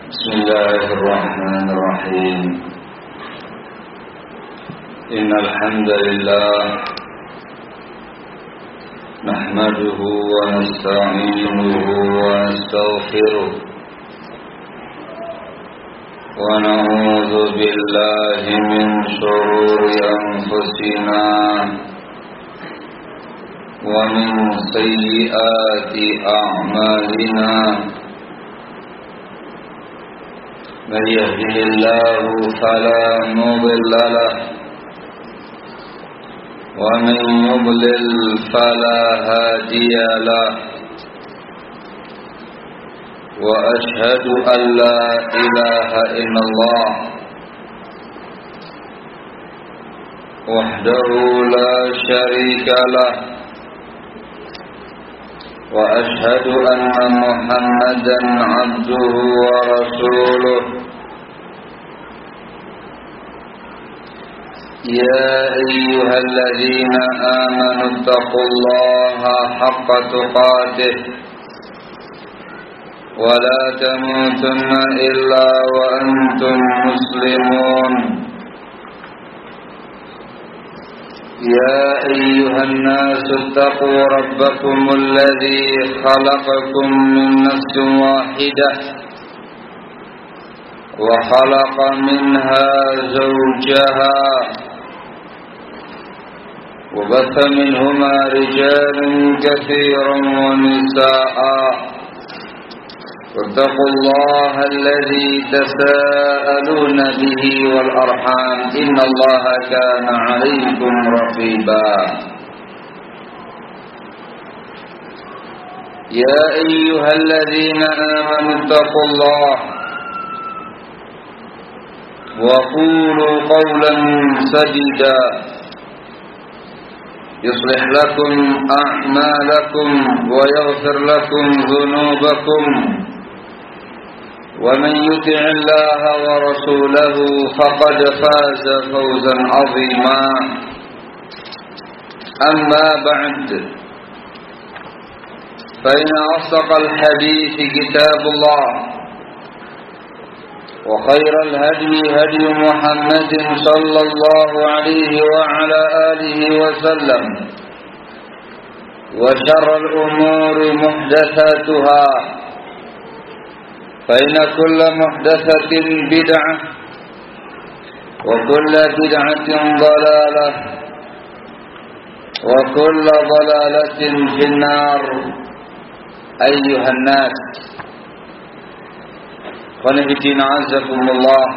بسم الله الرحمن الرحيم إن الحمد لله نحمده ونستعينه ونستغفره ونعوذ بالله من شرور أنفسنا ومن سيئات أعمالنا من يهده الله فلا مضل له ومن يضلل فلا هادي له وأشهد أن لا إله إلا الله وحده لا شريك له وأشهد أن محمدا عبده ورسوله يا أيها الذين آمنوا اتقوا الله حق تقاته ولا تموتن إلا وأنتم مسلمون يا أيها الناس اتقوا ربكم الذي خلقكم من نفس واحدة وخلق منها زوجها وبث منهما رجالا كثيرا ونساء واتقوا الله الذي تساءلون به والأرحام إن الله كان عليكم رقيبا يا أيها الذين آمنوا اتقوا الله وقولوا قولا سديدا يصلح لكم أعمالكم ويغفر لكم ذنوبكم ومن يطع الله ورسوله فقد فاز فوزا عظيما أما بعد فإن أصدق الحديث كتاب الله وخير الهدي هدي محمد صلى الله عليه وعلى آله وسلم وشر الأمور محدثاتها فإن كل محدثة بدعة وكل بدعة ضلالة وكل ضلالة في النار أيها الناس Qanibitin azakumullah.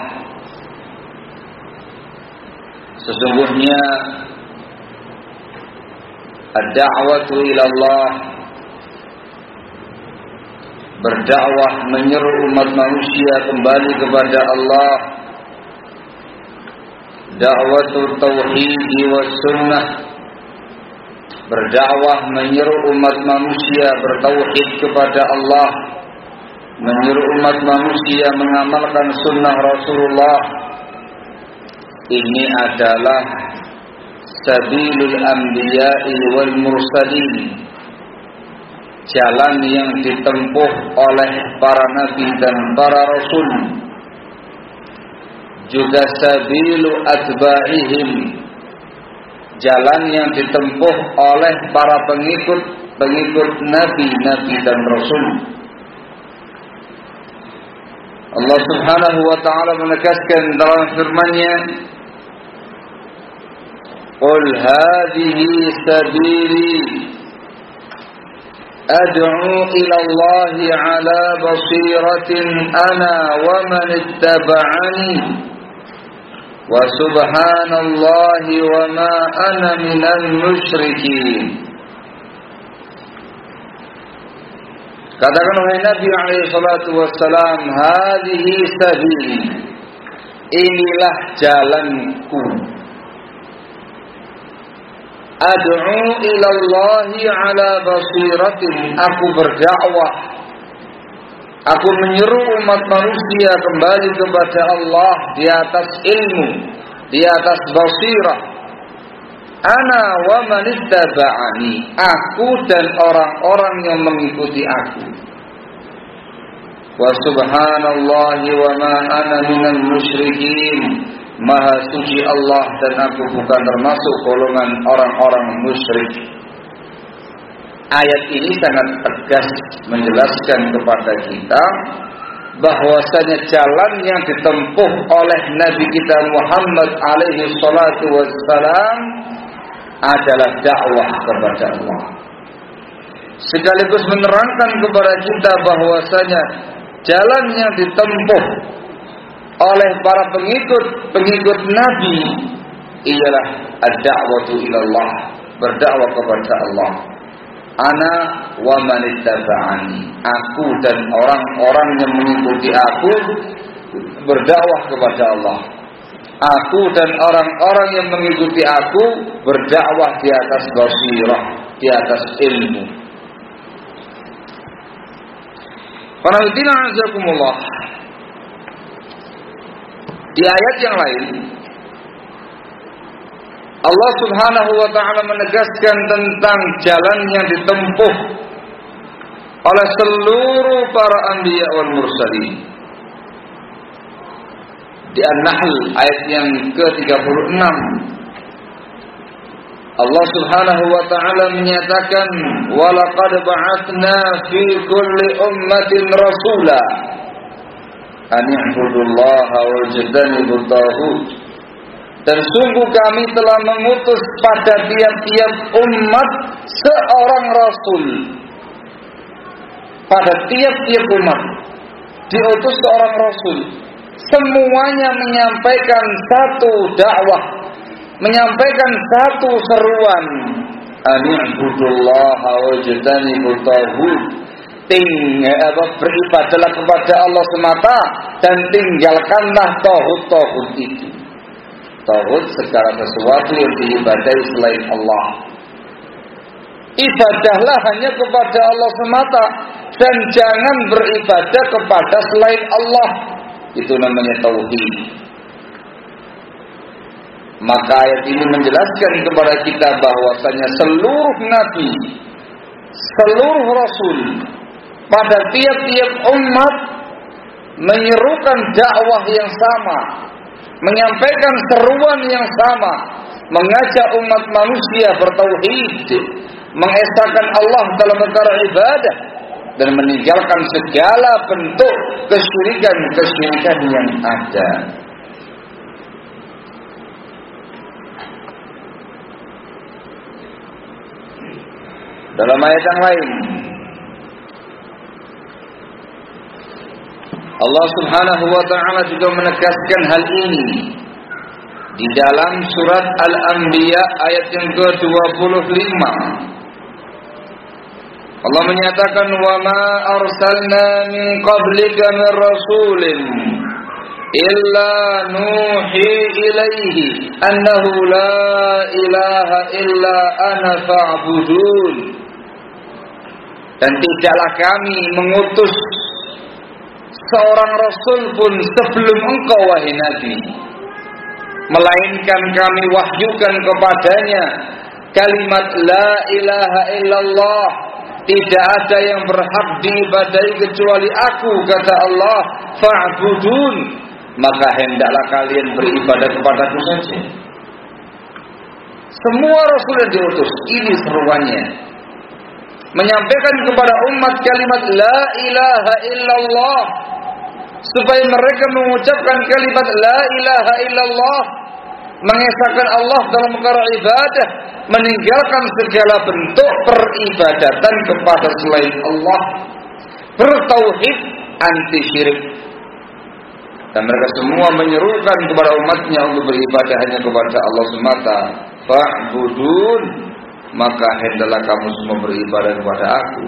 Sesungguhnya ad-da'watu ila Allah, berdakwah menyeru umat manusia kembali kepada Allah, da'watu tauhid wa sunnah, berdakwah menyeru umat manusia bertauhid kepada Allah, menyeru umat manusia mengamalkan sunnah Rasulullah. Ini adalah sabilul anbiya'i wal mursalin, jalan yang ditempuh oleh para nabi dan para rasul, juga sabilu atba'ihim, jalan yang ditempuh oleh para pengikut nabi dan rasul. Allah Subhanahu wa ta'ala menegaskan dalam firman-Nya, "Qul hadhihi sabili ad'u ila Allah 'ala basiratin ana wa man ittaba'ani wa subhanallahi wa ma ana minal musyrikin." Katakan wahai Nabi alaihi salatu wassalam, hadhihi sabili, inilah jalanku. Ad'u ila Allahi ala basiratin, aku berdakwah, aku menyeru umat manusia kembali kepada Allah di atas ilmu, di atas basirah. Ana wa man ittaba'ani, aku dan orang-orang yang mengikuti aku. wa subhanallahi wa ma ana minal musyrikin. Maha suci Allah dan aku bukan termasuk golongan orang-orang musyrik. Ayat ini sangat tegas menjelaskan kepada kita bahwasanya jalan yang ditempuh oleh Nabi kita Muhammad alaihi salatu wassalam adalah dakwah kepada Allah. Sekaligus menerangkan kepada kita bahwasanya jalan yang ditempuh oleh para pengikut Nabi ialah ad-da'watu ilallah, berdakwah kepada Allah. Ana wa man ittaba'ani, aku dan orang-orang yang mengikuti aku berdakwah kepada Allah. Aku dan orang-orang yang mengikuti aku berdakwah di atas basirah, di atas ilmu. Qana'udina azakumullah. Di ayat yang lain Allah subhanahu wa ta'ala menegaskan tentang jalan yang ditempuh oleh seluruh para anbiya wal mursalin. Di An-Nahl ayat yang ke-36 Allah subhanahu wa ta'ala menyatakan walaqad ba'atsna fi kulli ummatin rasula an i'budullaha wajtanibut taghut. Dan sungguh kami telah mengutus pada tiap-tiap umat seorang rasul. Pada tiap-tiap umat diutus seorang rasul. Semuanya menyampaikan satu dakwah, menyampaikan satu seruan. An i'budullaha wajtanibut taghut. Beribadahlah kepada Allah semata dan tinggalkanlah tauhid itu. Tauhid segala sesuatu yang diibadahi selain Allah. Ibadahlah hanya kepada Allah semata dan jangan beribadah kepada selain Allah. Itu namanya tauhid. Maka ayat ini menjelaskan kepada kita bahwasanya seluruh nabi, seluruh rasul pada tiap-tiap umat menyerukan dakwah yang sama, menyampaikan seruan yang sama, mengajak umat manusia bertauhid, mengesahkan Allah dalam perkara ibadah dan meninggalkan segala bentuk kesyirikan yang ada. Dalam ayat yang lain Allah subhanahu wa ta'ala juga menegaskan hal ini di dalam surat Al-Anbiya ayat yang ke-25. Allah menyatakan wa ma arsalna min qablika min rasulin illa nuhi ilaihi annahu la ilaha illa ana fa'budun. Dan tidaklah kami mengutus seorang rasul pun sebelum engkau wahai Nabi, melainkan kami wahyukan kepadanya kalimat la ilaha illallah, tidak ada yang berhak diibadahi kecuali aku, kata Allah, fa'budun, maka hendaklah kalian beribadah kepadaku saja. Semua rasul yang diutus ini seruannya, menyampaikan kepada umat kalimat la ilaha illallah, supaya mereka mengucapkan kalimat la ilaha illallah, mengesahkan Allah dalam perkara ibadah, meninggalkan segala bentuk peribadatan kepada selain Allah, bertauhid, anti syirik. Dan mereka semua menyerukan kepada umatnya untuk beribadah hanya kepada Allah semata. Fa'budun, maka hendaklah kamu semua beribadah kepada aku.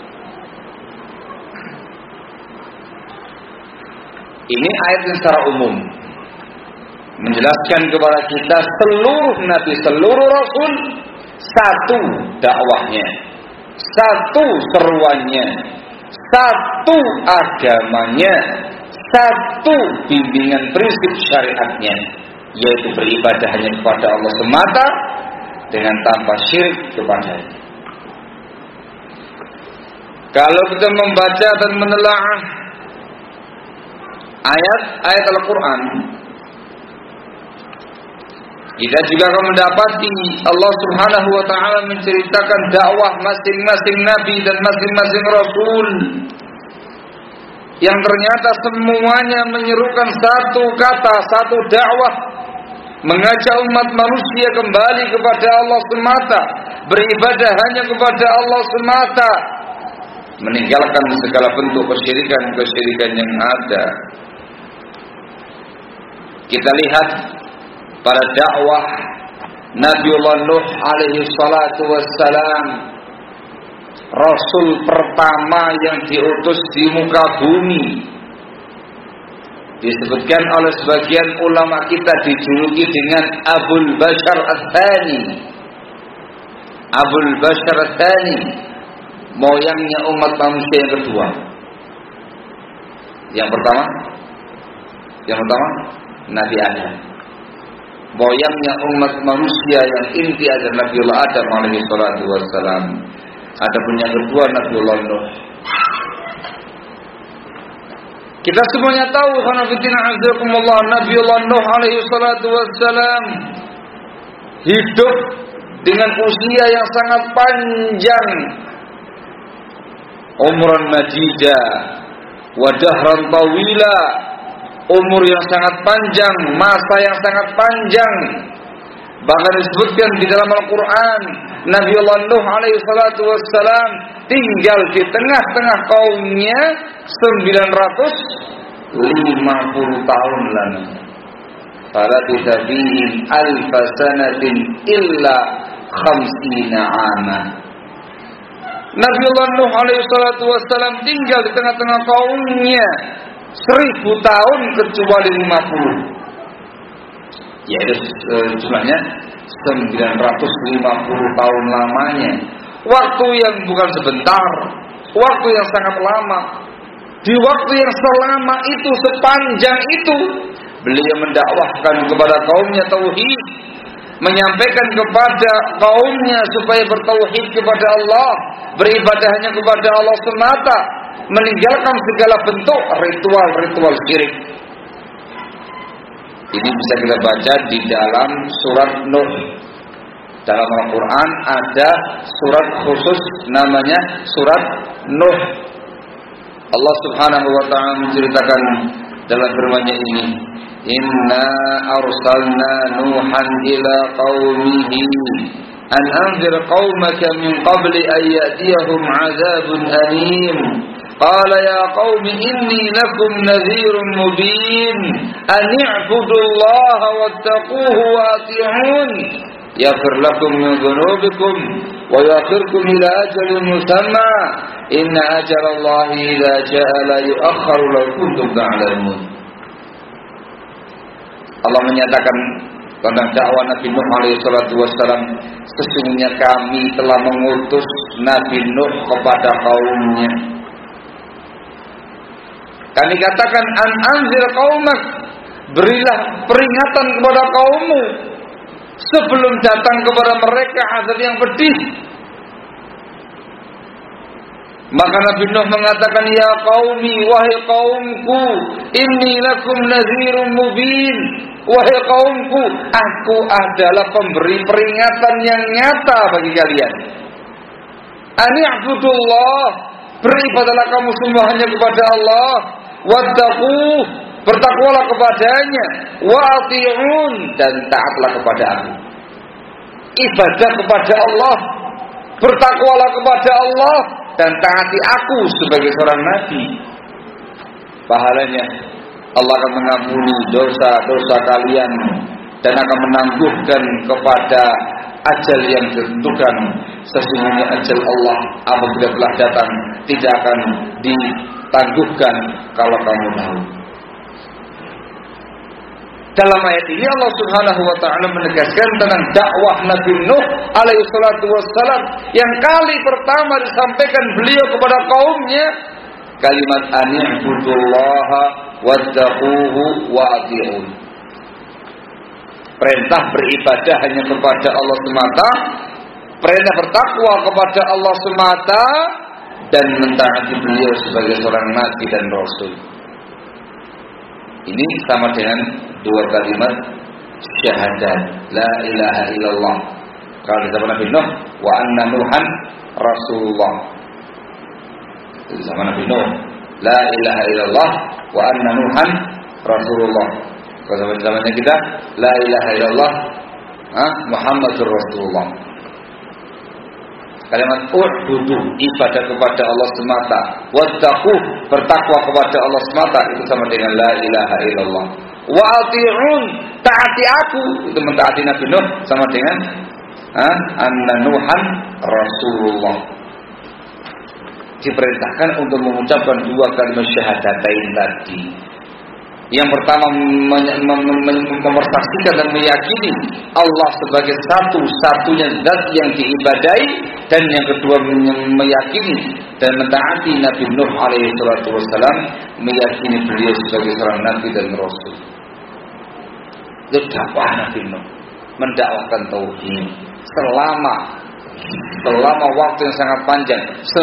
Ini ayat yang secara umum menjelaskan kepada kita seluruh nabi, seluruh rasul, satu dakwahnya, satu seruannya, satu agamanya, satu bimbingan prinsip syariatnya, yaitu beribadah hanya kepada Allah semata dengan tanpa syirik kepadanya. Kalau kita membaca dan menelaah ayat-ayat Al-Quran, kita juga akan mendapati Allah Subhanahu wa ta'ala menceritakan dakwah masing-masing nabi dan masing-masing rasul, yang ternyata semuanya menyerukan satu kata, satu dakwah, mengajak umat manusia kembali kepada Allah semata, beribadah hanya kepada Allah semata, meninggalkan segala bentuk kesyirikan yang ada. Kita lihat pada dakwah Nabiullah Nuh alaihi salatu wassalam, Rasul pertama yang diutus di muka bumi. Disebutkan oleh sebagian ulama kita dijuluki dengan Abul Bashar Ats-Tsani. Abul Bashar Ats-Tsani, moyangnya umat manusia yang kedua. Yang pertama Nabi Adam. Moyangnya umat manusia yang inti adalah Nabiullah Adam alaihi salatu wassalam. Adapun yang kedua Nabiullah Nuh. Kita semuanya tahu Nabiullah Nuh alaihi salatu wassalam hidup dengan usia yang sangat panjang, umran madida wa dahran tawila, umur yang sangat panjang, masa yang sangat panjang. Bahkan disebutkan di dalam Al-Quran, Nabiullah Nuh alaihi salatu wassalam tinggal di tengah-tengah kaumnya 950 tahun lamanya. Fala bihim alfa sanatin illa khamsina ama. Nabiullah Nuh alaihi salatu wassalam tinggal di tengah-tengah kaumnya 1000 tahun kecuali 50. Yaitu jumlahnya 950 tahun lamanya. Waktu yang bukan sebentar, waktu yang sangat lama. Di waktu yang selama itu, sepanjang itu, beliau mendakwahkan kepada kaumnya tauhid, menyampaikan kepada kaumnya supaya bertauhid kepada Allah, beribadah hanya kepada Allah semata, meninggalkan segala bentuk ritual-ritual syirik. Ini bisa kita baca di dalam surat Nuh. Dalam Al-Quran ada surat khusus namanya surat Nuh. Allah Subhanahu wa ta'ala menceritakan dalam firman-Nya ini, Inna arsalna Nuhan ila qaumihi an anzir qaumaka min qabli an ya'tiyahum 'adzabun alim. Qala ya qaumi inni lakum nadhirun mubin an i'budullaha wattaquhu wa ati'un yaghfir lakum min dhunubikum wa yaghfirkum ila ajalin musamma inna ajalallahi idza jaa la yu'akhkharu law kuntum ta'lamun. Allah menyatakan tentang dakwah Nabi Nuh alaihi salatu wassalam, sesungguhnya kami telah mengutus Nabi Nuh kepada kaumnya. Kami katakan an anzir qaumak, berilah peringatan kepada kaummu sebelum datang kepada mereka azab yang pedih. Maka Nabi Nuh mengatakan, ya qaumi, wahai kaumku, inni lakum nadhirun mubin. Wahai kaumku, aku adalah pemberi peringatan yang nyata bagi kalian. Ani'budullah, beribadahlah kamu semua hanya kepada Allah. Wattaquh, bertakwalah kepadanya. Wa ati'un, dan taatlah kepada aku. Ibadah kepada Allah, bertakwalah kepada Allah, dan taati aku sebagai seorang nabi. Pahalanya Allah akan mengampuni dosa-dosa kalian dan akan menangguhkan kepada ajal yang ditentukan. Sesungguhnya ajal Allah apabila telah datang tidak akan ditangguhkan kalau kamu tahu. Dalam ayat ini Allah Subhanahu wa ta'ala menegaskan tentang dakwah Nabi Nuh alaihi salatu wassalam yang kali pertama disampaikan beliau kepada kaumnya kalimat ani'budullaha wattaquhu wa ati'un. Perintah beribadah hanya kepada Allah semata, perintah bertakwa kepada Allah semata, dan mentaati beliau sebagai seorang nabi dan rasul. Ini sama dengan dua kalimat syahadat la ilaha illallah. Kalau di zaman Nabi Nuh, wa anna Nuhan Rasulullah. Itu zaman Nabi Nuh, la ilaha illallah wa anna Nuhan Rasulullah. Kalau zamannya kita, la ilaha illallah Muhammadur Rasulullah. Kalimat u'budu, ibadah kepada Allah semata, wattaqu, bertakwa kepada Allah semata, itu sama dengan la ilaha illallah. Wa ati'un, taati aku, itu mentaati Nabi Nuh, sama dengan anna Nuhan Rasulullah. Diperintahkan untuk mengucapkan dua kalimat syahadatain tadi. Yang pertama mempersaksikan dan meyakini Allah sebagai satu-satunya zat yang diibadai, dan yang kedua meyakini dan mentaati Nabi Nuh alaihi salatu wassalam, meyakini beliau sebagai seorang nabi dan rasul. Itu dakwah Nabi Nuh, mendakwahkan tauhid selama waktu yang sangat panjang,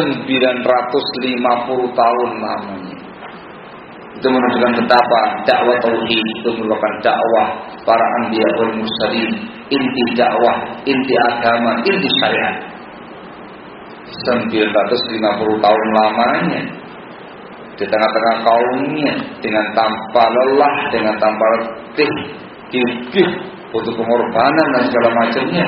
950 tahun lamanya. Itu menunjukkan betapa dakwah tauhid itu merupakan dakwah para anbiya wal mursalin, inti dakwah, inti agama, inti syariat. 950 tahun lamanya di tengah-tengah kaumnya, dengan tanpa lelah, dengan tanpa letih, gigih, butuh pengorbanan dan segala macamnya.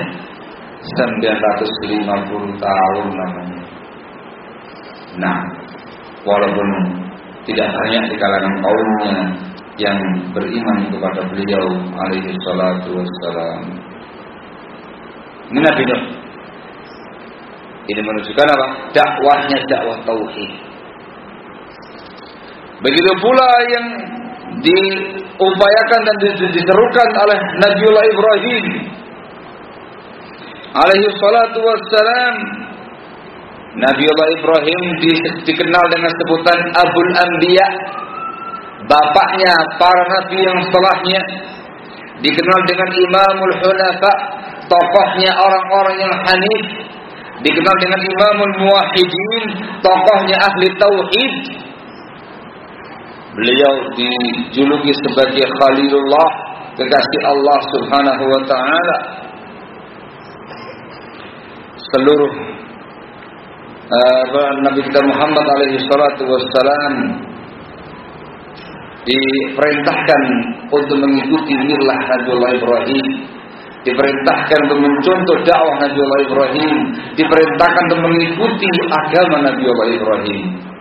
950 tahun namanya. Nah, walaupun tidak banyak di kalangan kaumnya yang beriman kepada beliau alaihi salatu wassalam. Ini Nabi Nuh. Ini menunjukkan apa? Dakwahnya dakwah tauhid. Begitu pula yang diupayakan dan diserukan oleh Nabiullah Ibrahim alaihi salatu wassalam. Nabiullah Ibrahim dikenal dengan sebutan Abul Anbiya, bapaknya para nabi yang setelahnya. Dikenal dengan Imamul Hunafa, tokohnya orang-orang yang hanif. Dikenal dengan Imamul Muwahhidin, tokohnya ahli tauhid. Beliau dijuluki sebagai Khalilullah, kekasih Allah Subhanahu wa taala. Seluruh Nabi kita Muhammad alaihi salatu wassalam diperintahkan untuk mengikuti milah Nabiullah Ibrahim, diperintahkan untuk mencontoh dakwah Nabiullah Ibrahim, diperintahkan untuk mengikuti agama Nabiullah Ibrahim.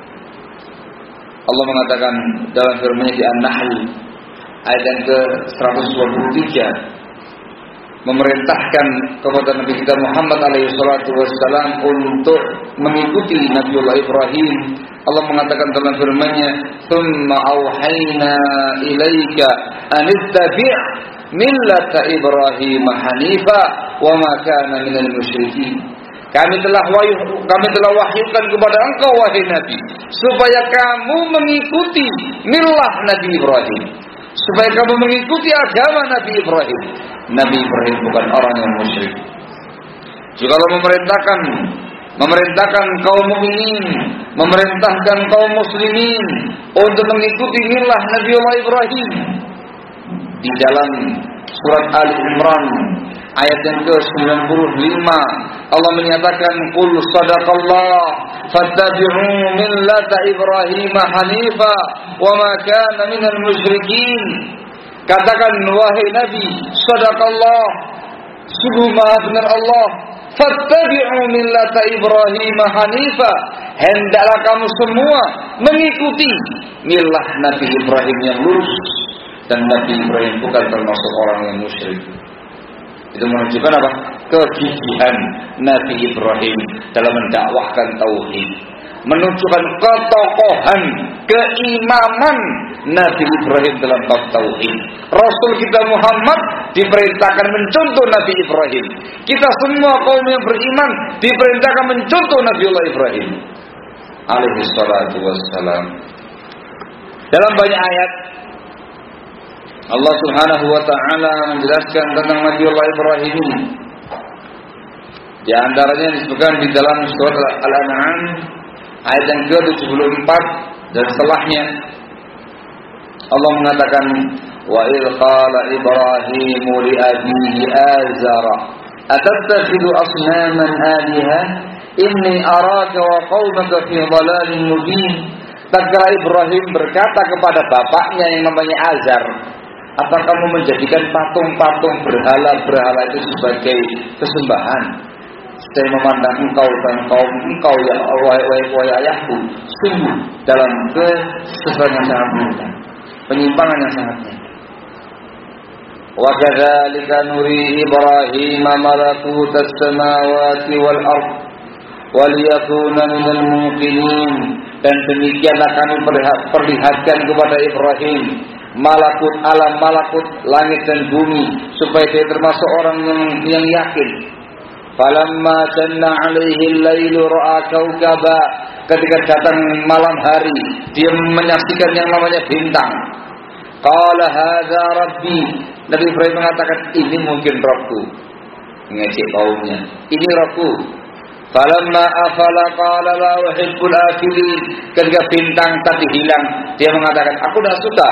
Allah mengatakan dalam firman-Nya di An-Nahl ayat yang ke-123, memerintahkan kepada Nabi kita Muhammad alaihi salatu wassalam untuk mengikuti Nabiullah Ibrahim. Allah mengatakan dalam firman-Nya, "Tsumma auhayna ilaika an ittabi' millata Ibrahim hanifa wa ma kana minal musyrikin." Kami telah wahyukan kepada engkau wahai Nabi, supaya kamu mengikuti milah Nabi Ibrahim, supaya kamu mengikuti agama Nabi Ibrahim. Nabi Ibrahim bukan orang yang musyrik. Juga Allah memerintahkan kaum mukminin, memerintahkan kaum muslimin untuk mengikuti milah Nabiullah Ibrahim. Di dalam surat Ali Imran ayat yang ke-95, Allah menyatakan, "Qul sadaqallah fattabi'u millata Ibrahim hanifa wa ma kana minal musyrikin." Katakan wahai Nabi, sadaqallah, sungguh maha benar Allah, fattabi'u millata Ibrahim hanifa, hendaklah kamu semua mengikuti milah Nabi Ibrahim yang lurus. Dan Nabi Ibrahim bukan termasuk orang yang musyrik. Itu menunjukkan apa? Kegigihan Nabi Ibrahim dalam mendakwahkan tauhid, menunjukkan ketokohan, keimaman Nabi Ibrahim dalam bab tauhid. Rasul kita Muhammad diperintahkan mencontoh Nabi Ibrahim. Kita semua kaum yang beriman diperintahkan mencontoh Nabiullah Ibrahim alaihi salatu wassalam. Dalam banyak ayat Allah Subhanahu wa taala menjelaskan tentang Nabiullah Ibrahim ini. Di antaranya disebutkan di dalam surat Al-An'am ayat yang ke-74 dan setelahnya. Allah mengatakan, wa idh qala Ibrahimu li abihi Azara atattakhidhu asnaman aliha inni araka wa qaumaka fi dhalalin mubin. Tatkala Ibrahim berkata kepada bapaknya yang namanya Azar, apa kamu menjadikan patung-patung berhala-berhala itu sebagai kesembahan? Saya memandang engkau dan kaum engkau ya Allah wa ayahku sungguh dalam kesesatan yang sangat mudah, penyimpangan yang sangat mudah. Wa kadzalika nuri Ibrahim malakutas samawati wal ardh wal yakuna minal muqinin. Dan demikianlah kami perlihatkan kepada Ibrahim malakut alam malakut langit dan bumi supaya dia termasuk orang yang yakin. Falamma janna alaihi al-lailu ra'a kaukaba. Ketika datang malam hari, dia menyaksikan yang namanya bintang. Qala hadza rabbi. Nabi Ibrahim mengatakan, ini mungkin Rabbku. Mengejek kaumnya, ini Rabbku. Falamma afala qala la uhibbul afilin. Ketika bintang tadi hilang, dia mengatakan, aku tidak suka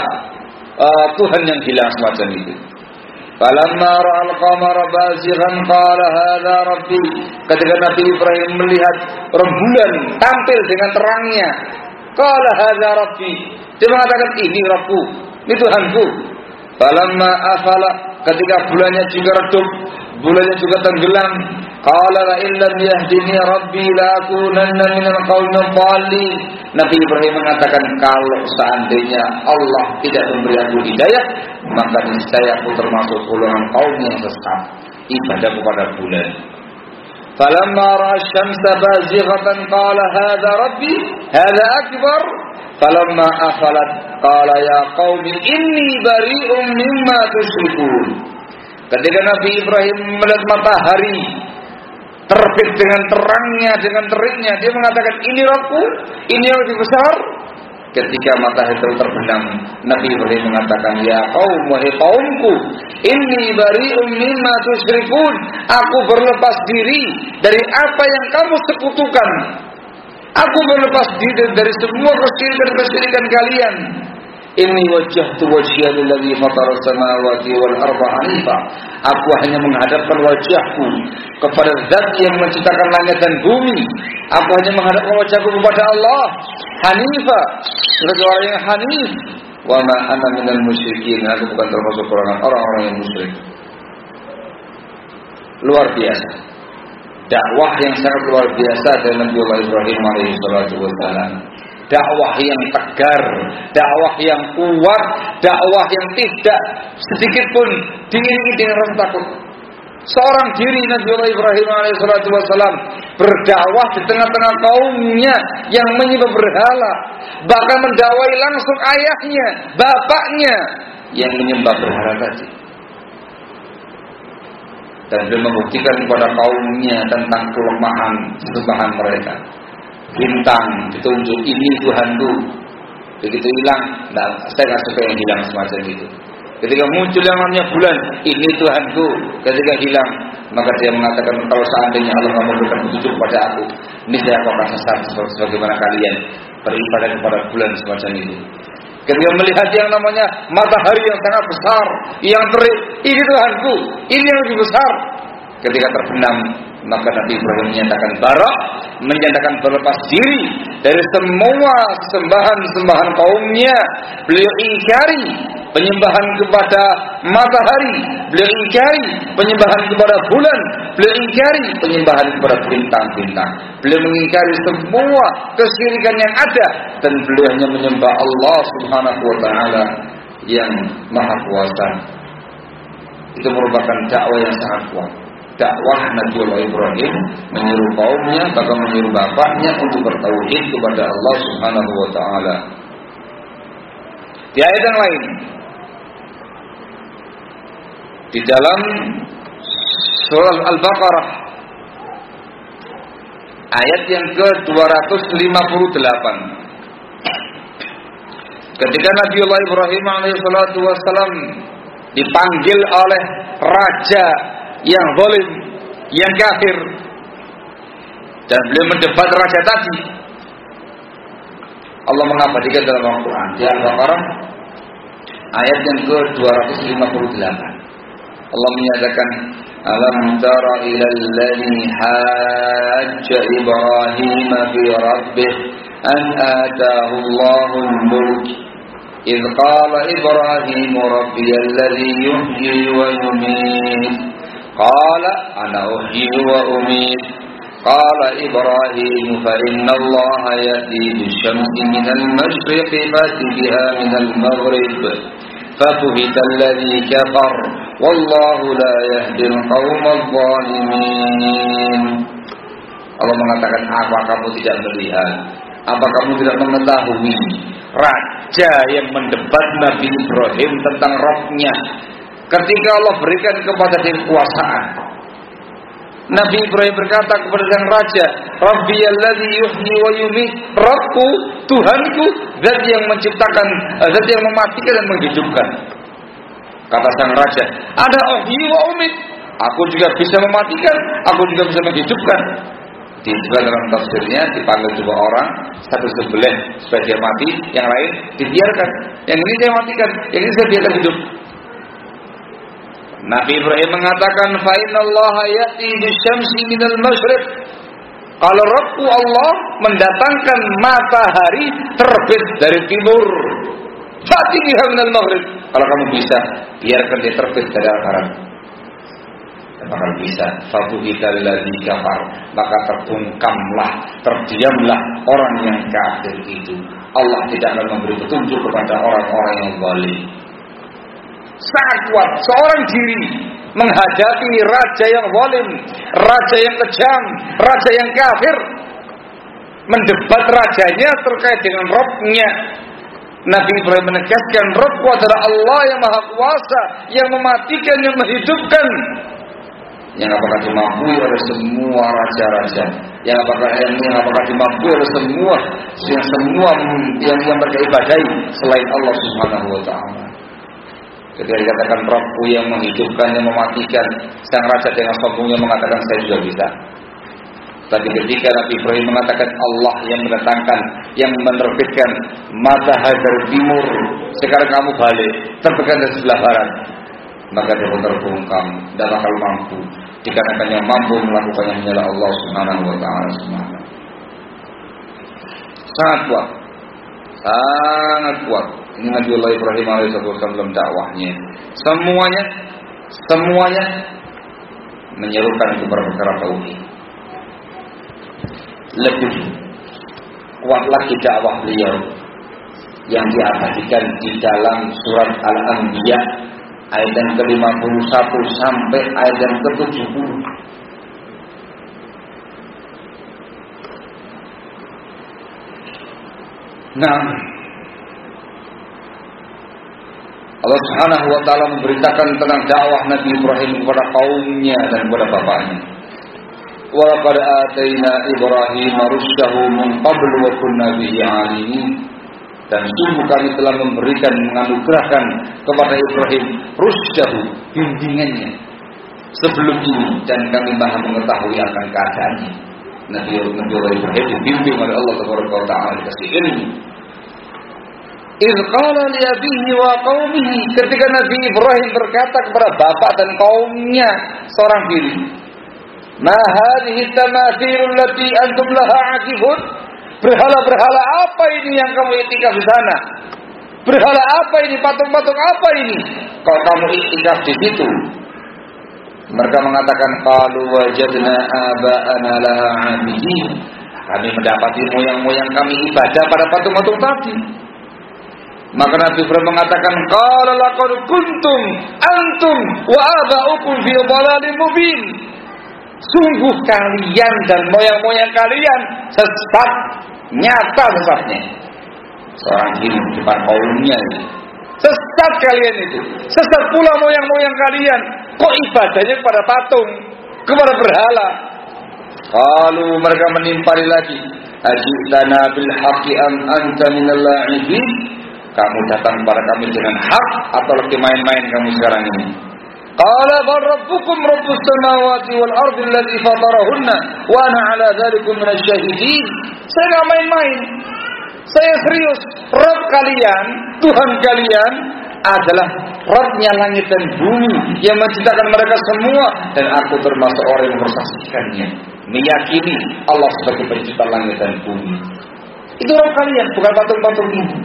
Tuhan yang hilang semacam itu. Falamma ra'al qamara bazighan qala hadza rabbi. Ketika Nabi Ibrahim melihat rembulan tampil dengan terangnya, qala hadza rabbi. Dia mengatakan, ini Rabbku, ini Tuhanku. Falamma afala, ketika bulannya juga redup, bulannya juga tenggelam, qala la illam yahdini rabbi la akunanna minal qaumil dhalin. Nabi Ibrahim mengatakan, kalau seandainya Allah tidak memberi aku hidayah, maka niscaya aku termasuk golongan kaum yang sesat. Ibadah kepada bulan. Falamma ra'a asy-syamsa bazighatan qala hadza rabbi hadza akbar. Falamma afalat qala ya qaumi inni bari'um mimma tusyrikun. Ketika Nabi Ibrahim melihat matahari terbit dengan terangnya, dengan teriknya, dia mengatakan, ini Rabbku, ini yang lebih besar. Ketika matahari terbenam, Nabi Ibrahim mengatakan, ya qaum, wahai kaumku, inni bari'um mimma tusyrikun. Aku berlepas diri dari apa yang kamu sekutukan. Aku berlepas diri dari semua kesyirikan kalian. Inni wajjahtu wajhiya lilladzi fatara samawati wal arda hanifa. Aku hanya menghadapkan wajahku kepada Zat yang menciptakan langit dan bumi. Aku hanya menghadapkan wajahku kepada Allah hanifa, sebagai orang yang hanif. Wa ma ana minal musyrikin. Aku bukan termasuk orang-orang yang musyrik. Luar biasa. Dakwah yang sangat luar biasa dari Nabi Ibrahim alaihi salatu wassalam. Dakwah yang tegar, dakwah yang kuat, dakwah yang tidak sedikit pun diiringi dengan rasa takut. Seorang diri Nabi Ibrahim alaihissalam berdakwah di tengah-tengah kaumnya yang menyembah berhala, bahkan mendakwai langsung ayahnya, bapaknya yang menyembah berhala tadi. Dan beliau membuktikan kepada kaumnya tentang kelemahan sembahan mereka. Bintang ditunjuk, ini Tuhanku. Begitu hilang, saya tidak suka yang hilang semacam itu. Ketika muncul yang namanya bulan, ini Tuhanku. Ketika hilang, maka dia mengatakan, kalau seandainya Allah memberikan petunjuk kepada aku, ini saya akan sesat sebagaimana kalian beribadah kepada bulan semacam itu. Ketika melihat yang namanya matahari yang sangat besar, yang terik, ini Tuhanku, ini yang lebih besar. Ketika terbenam, maka Nabi Ibrahim menyatakan barak, menyatakan berlepas diri dari semua sembahan-sembahan kaumnya. Beliau ingkari penyembahan kepada matahari, beliau ingkari penyembahan kepada bulan, beliau ingkari penyembahan kepada bintang-bintang. Beliau mengingkari semua kesyirikan yang ada, dan beliau hanya menyembah Allah Subhanahu wa taala yang Maha Kuasa. Itu merupakan dakwah yang sangat kuat. Dakwah Nabi Ibrahim menyuruh kaumnya, bahkan menyuruh bapaknya untuk bertauhid kepada Allah Subhanahu wa taala. Di ayat yang lain, di dalam surah Al-Baqarah ayat yang ke-258, ketika Nabi Ibrahim alaihissalatu wassalam dipanggil oleh raja yang zalim, yang kafir, dan beliau mendebat raja tadi, Allah mengabadikan dalam Al-Quran di Al-Baqarah ayat yang ke-258. Allah menyatakan, alam tara ilal ladzi hajja Ibrahim fi rabbih an ataahu Allahul mulk idh qala Ibrahim rabbiyal ladzi yuhyi wa yumiit qala ana uhyi wa umiit qala Ibrahim fa inna Allah ya'ti bisyamsi minal masyriqi fa'ti biha minal maghrib فَبُهِتَ الَّذِي كَفَرَ وَاللَّهُ لَا يَهْدِي الْقَوْمَ الظَّالِمِينَ. Allah mengatakan, apa kamu tidak melihat? Apa kamu tidak mengetahui raja yang mendebat Nabi Ibrahim tentang Rabb-nya ketika Allah berikan kepada dia kekuasaan? Nabi Ibrahim berkata kepada sang raja, Rabbiyalladzi yuhyi wa yumiit, Rabbku, Tuhanku, zat yang menciptakan, zat yang mematikan dan menghidupkan. Kata sang raja, ada uhyi wa umiit, aku juga bisa mematikan, aku juga bisa menghidupkan. Di dalam tafsirnya dipanggil dua orang, satu sebelah supaya dia mati, yang lain dibiarkan. Yang ini saya matikan, yang ini saya biarkan hidup. Nabi Ibrahim mengatakan, fa innallaha ya'ti bisyamsi minal masyriq. Kalau Rabbku Allah mendatangkan matahari terbit dari timur, fa'ti biha minal maghrib. Kalau kamu bisa, biarkan dia terbit dari barat. Maka bisa, fabuhital ladzi kafar, maka terbungkamlah, terdiamlah orang yang kafir itu. Allah tidak akan memberi petunjuk kepada orang-orang yang zalim. Sangat kuat seorang diri menghadapi raja yang zalim, raja yang kejam, raja yang kafir, mendebat rajanya terkait dengan Rabb-nya. Nabi Ibrahim menegaskan, Rabb-ku adalah Allah yang maha kuasa, yang mematikan, yang menghidupkan, yang apakah dimampui oleh semua raja-raja, yang apakah dimampui oleh semua yang mereka ibadahi selain Allah Subhanahu wa taala. Ketika dikatakan Rabb-ku yang menghidupkan, yang mematikan, sang raja dengan sombongnya mengatakan saya juga bisa. Tapi ketika Nabi Ibrahim mengatakan Allah yang mendatangkan, yang menerbitkan matahari dari timur, sekarang kamu balik, terbitkan dari sebelah barat, maka dia pun terbungkam, tidak bakal mampu. Dikarenakan yang mampu melakukannya hanyalah Allah Subhanahu wa taala semata. Sangat kuat. Sangat kuat. Ini Nabiullah Ibrahim alaihissalam dalam dakwahnya. Semuanya menyerukan kepada perkara tauhid. Lebih kuat lagi dakwah beliau yang diabadikan di dalam surat Al-Anbiya ayat yang ke-51 sampai ayat yang ke-70. Nah, Allah Subhanahu wa taala memberitakan tentang dakwah Nabi Ibrahim kepada kaumnya dan kepada bapaknya. Wa laqad ataina Ibrahim rusydahu min qablu wa kunna bihi 'alimin. Dan sungguh kami telah memberikan, menganugerahkan kepada Ibrahim rusydahu, bimbingannya sebelum ini, dan kami maha mengetahui akan keadaannya. Nabi Ibrahim dibimbing oleh Allah Taala, dikasih ilmu. Idh qala li abihi wa qaumihi, ketika Nabi Ibrahim berkata kepada bapak dan kaumnya seorang diri, ma hadhihi tamathilul lati antum laha akifun, berhala-berhala apa ini yang kamu iktikaf di sana? Berhala apa ini? Patung-patung apa ini? Kalau kamu iktikaf di situ. Mereka mengatakan, qalu wajadna aba'ana laha 'abidin, kami mendapati moyang-moyang kami ibadah pada patung-patung tadi. Maka Nabi Ibrahim mengatakan, qala laqad kuntum antum wa aba'ukum fi dhalalin mubin. Sungguh kalian dan moyang-moyang kalian sesat, nyata sesatnya. Seorang diri di depan kaumnya ini. Sesat kalian itu. Sesat pula moyang-moyang kalian. Kok ibadahnya kepada patung, kepada berhala? Lalu mereka menimpali lagi, ajitana bil haqqi am anta minal la'ibin. Kamu datang kepada kami dengan hak atau lagi main-main kamu sekarang ini? Qala bal rabbukum rabbus samawati wal ardi alladzi fatarahunna wa ana 'ala dzalikum minasy syahidin. Saya enggak main-main. Saya serius. Rabb kalian, Tuhan kalian adalah Rabb-Nya langit dan bumi yang menciptakan mereka semua, dan aku termasuk orang yang bersaksikannya, meyakini Allah sebagai pencipta langit dan bumi. Itu Rabb kalian, bukan patung-patung ini.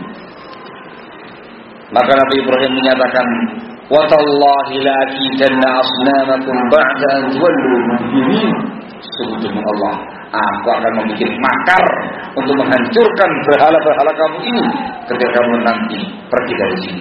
Maka Nabi Ibrahim menyatakan, wa tallahi la aqidanna asnamakum ba'da an tuwallu mudbirin. Sungguh demi Allah, aku akan membuat makar untuk menghancurkan berhala-berhala kamu ini ketika kamu nanti pergi dari sini.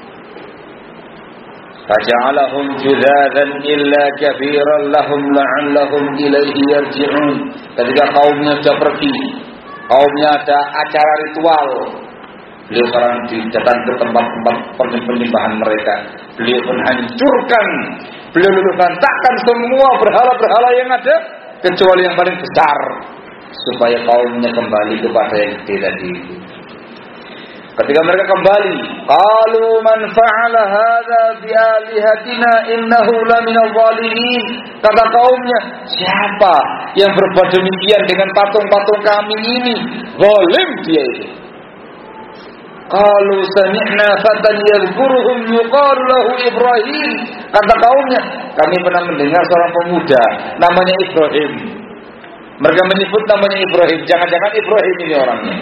Faja'alahum judhadan illa kabiran lahum la'allahum ilaihi yarji'un. Ketika kaumnya sudah pergi, kaumnya ada acara ritual, beliau sekarang datang ke tempat-tempat penyembahan mereka. Beliau menghancurkan, beliau lantakkan semua berhala-berhala yang ada, kecuali yang paling besar, supaya kaumnya kembali kepada yang gede tadi. Ketika mereka kembali, qalu man fa'ala hadza bi alihatina innahu laminadh dhalimin. Kata kaumnya, siapa yang berbuat demikian dengan patung-patung kami ini? Zalim dia itu. Qalu sami'na fatan yadhkuruhum yuqalu lahu Ibrahim. Kata kaumnya, kami pernah mendengar seorang pemuda namanya Ibrahim. Mereka menyebut namanya Ibrahim. Jangan-jangan Ibrahim ini orangnya.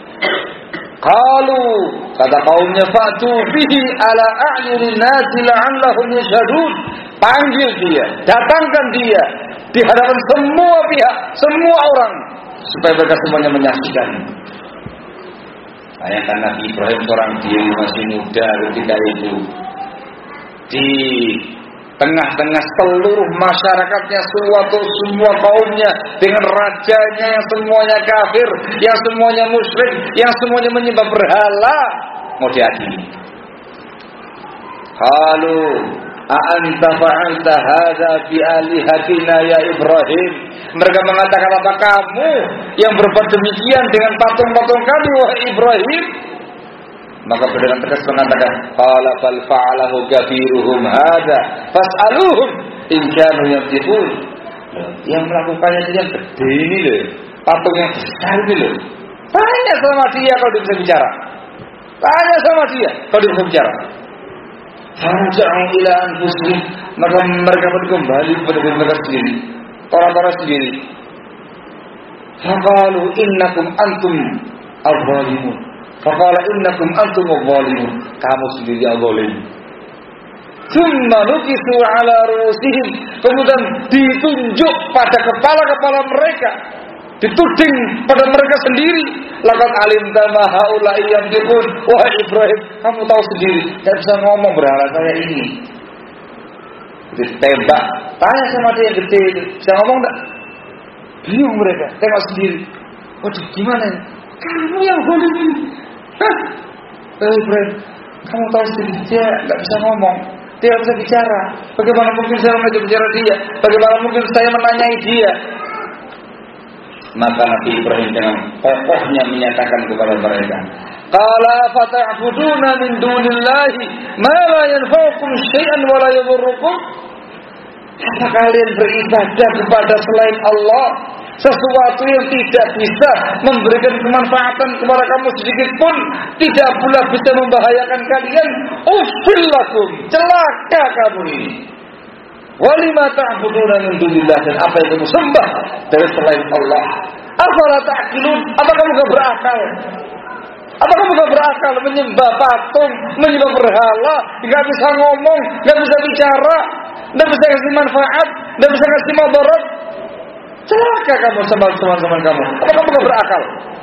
Qalu, kata kaumnya, fa'tu bihi ala a'yunin nasi la'allahum yashhadun. Panggil dia, datangkan dia di hadapan semua pihak, semua orang, supaya mereka semuanya menyaksikan. Bayangkan Nabi Ibrahim seorang diri masih muda ketika itu, di tengah-tengah seluruh masyarakatnya, semua kaumnya, dengan rajanya yang semuanya kafir, yang semuanya musyrik, yang semuanya menyembah berhala, mau diadili. Halu a'anta fa'alta hadza bi alihatina ya Ibrahim. Mereka mengatakan, apa kamu yang berbuat demikian dengan patung-patung kami wahai Ibrahim? Maka beliau dengan tegas mengatakan, qala bal fa'alahu kabiruhum hadza fas'aluhum in kanu yantiqun. Yang melakukannya itu yang gede ini loh, patung yang besar ini loh. Tanya sama dia kalau dia bisa bicara. Tanya sama dia kalau dia bisa bicara. Farja'u ila anfusihim. Maka mereka pun kembali kepada diri mereka sendiri, orang-orang sendiri. Faqalu innakum antum al-zalimun. Faqala innakum antum al-zalimun. Kamu sendiri al-zalim. Tsumma nukisu ala ru'usihim. Kemudian ditunjuk pada kepala-kepala mereka, dituding pada mereka sendiri. Laqad alimta ma haula'i yantiqun. Wahai Ibrahim, kamu tahu sendiri, tidak bisa ngomong berhala saya ini. Ditembak. Tanya sama dia yang gede itu, bisa ngomong enggak? Bingung mereka, tengok sendiri. Waduh, gimana ini? Kamu yang zalim ini. Ibrahim, kamu tahu sendiri, dia enggak bisa ngomong, dia tidak bisa bicara. Bagaimana mungkin saya mengajak bicara dia? Bagaimana mungkin saya menanyai dia? Maka Nabi Ibrahim dengan kokohnya menyatakan kepada mereka, qala fata'buduna min dunillahi ma la yanfa'ukum syai'an wa la yadhurrukum. Apa kalian beribadah kepada selain Allah sesuatu yang tidak bisa memberikan kemanfaatan kepada kamu sedikit pun, tidak pula bisa membahayakan kalian? Uffil lakum, celaka kamu ini. Walima ta'buduna min dunillah, dan apa yang kamu sembah dari selain Allah? Afala ta'qilun, apa kamu enggak berakal? Apa kamu enggak berakal menyembah patung, menyembah berhala, enggak bisa ngomong, enggak bisa bicara, enggak bisa kasih manfaat, enggak bisa kasih madarat? Celaka kamu sama teman-teman kamu. Apa kamu enggak berakal?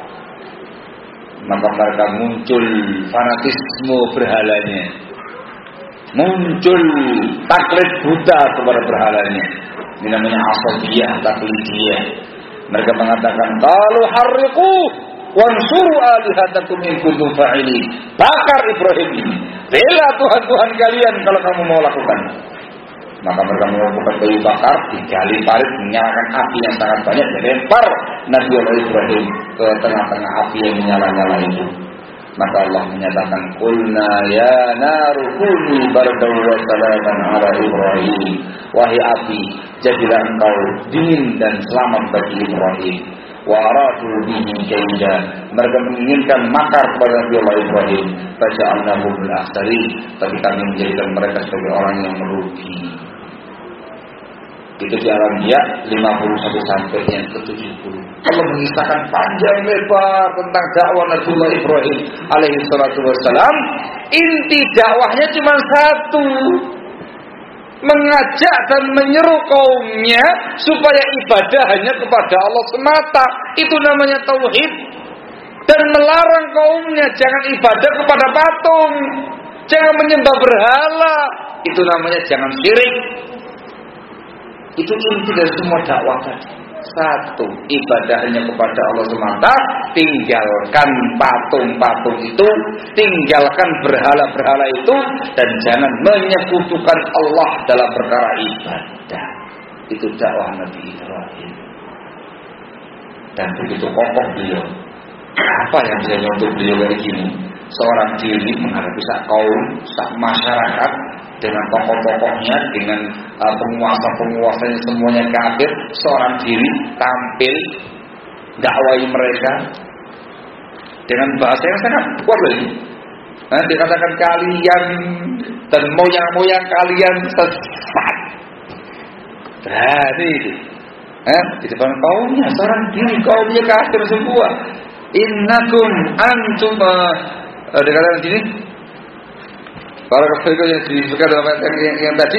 Maka mereka muncul fanatisme berhalanya, muncul taklid buta kepada berhalanya. Ini namanya asabiyah, taklidiyah. Mereka mengatakan, qalu harriqu wansuru alihatakum in kuntum fa'ilin. Bakar Ibrahim ini, bela Tuhan-Tuhan kalian kalau kamu mau lakukan. Maka mereka mengumpulkan kayu bakar, digali parit, menyalakan api yang sangat banyak, dilempar Nabi Ibrahim ke tengah-tengah api yang menyala-nyala itu. Maka Allah menyatakan, qulna ya naru kuni bardan wa salaman ala Ibrahim. Wahai api, jadilah engkau dingin dan selamat bagi Ibrahim. wa aradu bihi kaida, mereka menginginkan makar kepada Nabi Allah Ibrahim, faja'alnahum bil akhsarin, tapi kami menjadikan mereka sebagai orang yang merugi. Itu di Al-Anbiya 51 sampai yang ke-70. Allah mengisahkan panjang lebar tentang dakwah Nabiullah Ibrahim alaihi salatu wassalam. Inti dakwahnya cuma satu, mengajak dan menyeru kaumnya supaya ibadah hanya kepada Allah semata. Itu namanya tauhid. Dan melarang kaumnya jangan ibadah kepada patung, jangan menyembah berhala. Itu namanya jangan syirik. Itu inti dari semua dakwah tadi. Satu, ibadah hanya kepada Allah semata. Tinggalkan patung-patung itu, tinggalkan berhala-berhala itu, dan jangan menyekutukan Allah dalam perkara ibadah. Itu dakwah Nabi Ibrahim. Dan begitu kokoh beliau. Apa yang bisa nyontoh beliau dari gini? Seorang diri menghadapi sak kaum, sak masyarakat, dengan tokoh-tokohnya, dengan penguasa-penguasanya semuanya kafir, seorang diri tampil dakwai mereka dengan bahasa yang sangat kuat lagi. Dikatakan kalian dan moyang-moyang kalian sesat. Berarti itu. Di depan kaumnya, seorang diri kaumnya kafir semua. Innakum antum, dikatakan gini. Para kafir yang disebutkan dalam ayat yang tadi,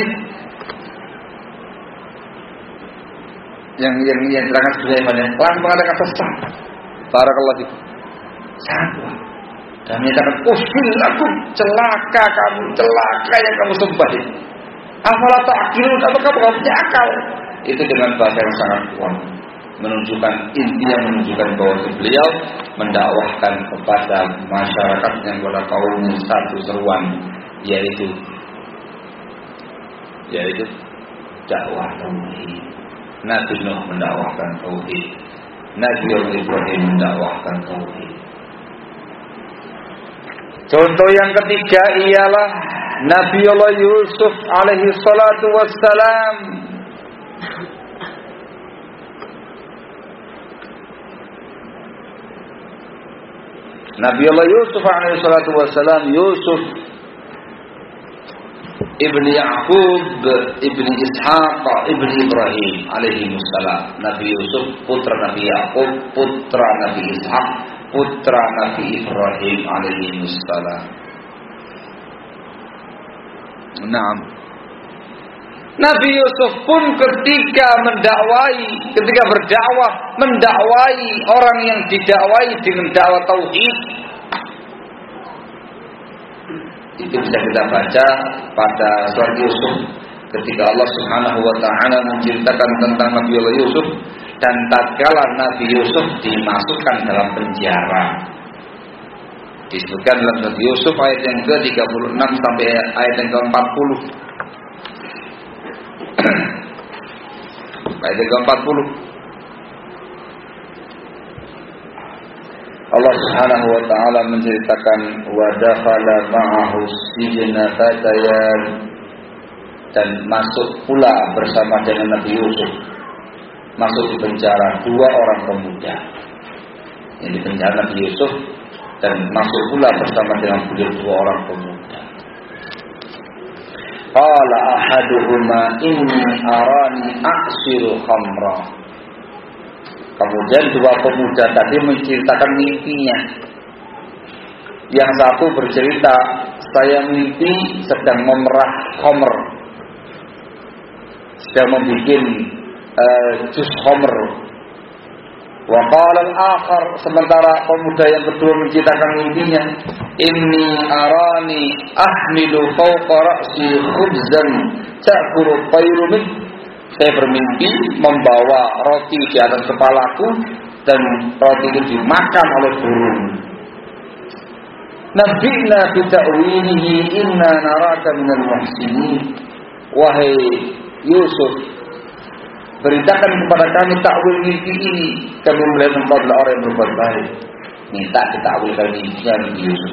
yang terangkan sudah yang langsung mengatakan sesat. Barakallahu fikum. Sangat. Dan menyatakan usul aku, celaka kamu, celaka yang kamu sembah ini. Afala ta'qilun, apakah kamu punya akal? Itu dengan bahasa yang sangat kuat, menunjukkan intinya, menunjukkan bahwa beliau mendakwahkan kepada masyarakat yang pada kaumnya satu seruan, yaitu dakwah tauhid. Nabi Nuh mendakwahkan tauhid, Nabi Ibrahim mendakwahkan tauhid. Contoh yang ketiga ialah Nabi Allah Yusuf alaihi salatu wassalam. Nabi Allah Yusuf alaihi salatu wassalam, Yusuf ibni Ya'qub, ibni Ishaq, ibni Ibrahim alaihi wassalam. Nabi Yusuf putra Nabi Ya'qub, putra Nabi Ishaq, putra Nabi Ibrahim alaihi wassalam. Naam. Nabi Yusuf pun ketika berdakwah, mendakwai orang yang didakwai dengan dakwah tauhid. Itu bisa kita baca pada surat Yusuf ketika Allah Subhanahu wa taala menceritakan tentang Nabi Allah Yusuf, dan tatkala Nabi Yusuf dimasukkan dalam penjara. Disebutkan dalam surat Yusuf ayat yang ke-36 sampai ayat yang ke-40. Ayat yang ke-40. Allah Subhanahu wa taala menceritakan wa dakhala ma'ahu sijna fatayan, dan masuk pula bersama dengan Nabi Yusuf, masuk di penjara dua orang pemuda. Yang di penjara Nabi Yusuf, dan masuk pula bersama dengan beliau dua orang pemuda. Qala ahaduhuma inni arani a'siru khamra. Kemudian dua pemuda tadi menceritakan mimpinya. Yang satu bercerita, saya mimpi sedang memerah khamr, sedang membuat jus khamr. Wa qala al-akhar, sementara pemuda yang kedua menceritakan mimpinya, inni arani ahmilu fawqa ra'si khubzan ta'kulu tayru min. Saya bermimpi membawa roti di atas kepalaku dan roti itu dimakan oleh burung. Nabi'na bi ta'wilihi inna naraka minal muhsinin. Wahai Yusuf, beritakan kepada kami takwil mimpi ini, kami melihat engkau adalah orang yang berbuat baik. Minta ditakwilkan mimpinya Nabi Yusuf.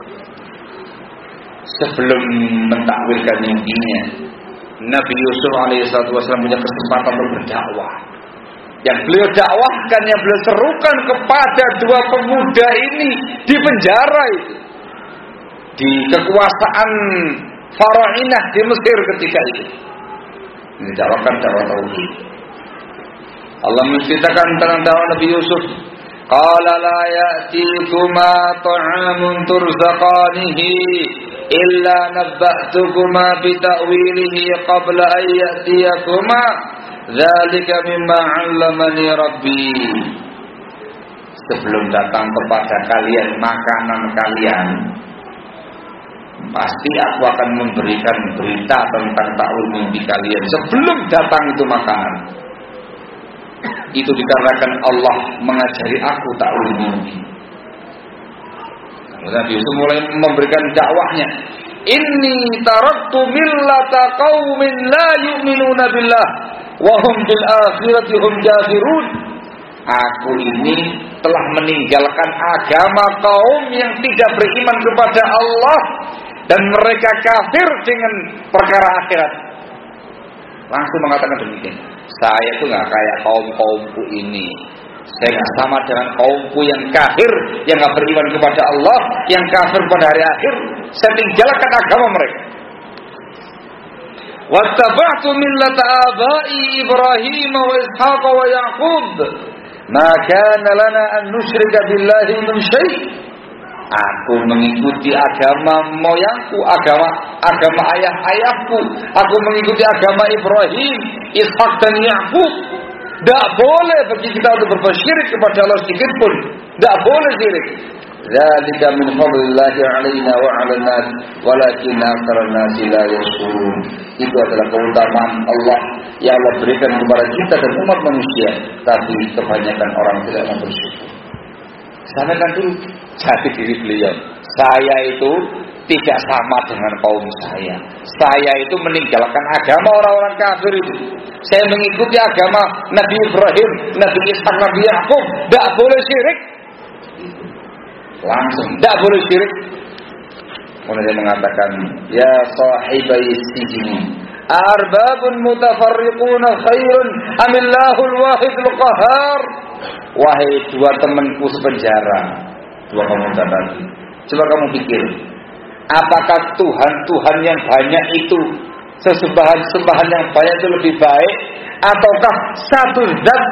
Sebelum mentakwilkan mimpinya, Nabi Yusuf alaihissalam punya kesempatan untuk berdakwah. Yang beliau dakwahkan, yang beliau serukan kepada dua pemuda ini di penjara itu, di kekuasaan Farainah di Mesir ketika itu. Ini dakwahkan dakwah tauhid. Allah menceritakan tentang dakwah Nabi Yusuf. Qala la ya'tikuma ta'amun turzaqanihi illa nabba'tukuma bita'wilihi qabla an ya'tiyakuma dzalika mimma 'allamani rabbi. Sebelum datang kepada kalian makanan kalian, pasti aku akan memberikan berita tentang takwil mimpi kalian sebelum datang itu makanan. Itu dikarenakan Allah mengajari aku takwil mimpi. Nabi Yusuf mulai memberikan dakwahnya. Inni taraktu millata qaumin la yu'minuna billah wa hum bil akhirati hum kafirun. Aku ini telah meninggalkan agama kaum yang tidak beriman kepada Allah dan mereka kafir dengan perkara akhirat. Langsung mengatakan demikian. Saya itu nggak kayak kaum-kaumku ini. Saya nggak sama dengan kaumku yang kafir, yang nggak beriman kepada Allah, yang kafir pada hari akhir. Saya tinggalkan agama mereka. Wattaba'tu millata abai Ibrahim wa Ishaq wa Yaqub. Ma kana lana an nusyrika billahi min syai'. Aku mengikuti agama moyangku, agama ayah-ayahku. Aku mengikuti agama Ibrahim, Ishak dan Yaqub. Tidak boleh bagi kita untuk berbuat syirik kepada Allah sedikit pun. Tidak boleh syirik. Dzalika min fadlillahi 'alaina wa 'alan nas, walakinna aktsarun nasi la yashkurun. Itu adalah keutamaan Allah yang Allah berikan kepada kita dan umat manusia, tapi kebanyakan orang tidak mau bersyukur. Sampaikan dulu jati diri beliau. Saya itu tidak sama dengan kaum saya. Saya itu meninggalkan agama orang-orang kafir itu. Saya mengikuti agama Nabi Ibrahim, Nabi Ishak, Nabi Yaqub. Tidak boleh syirik. Langsung tidak boleh syirik. Kemudian mengatakan, ya sahibai sijni, arbabun mutafarriquna khairun amillahul wahidul qahar. Wahai dua temanku sepenjara, dua pemuda tadi, coba kamu pikir, apakah Tuhan yang banyak itu, sesembahan yang banyak itu lebih baik, ataukah satu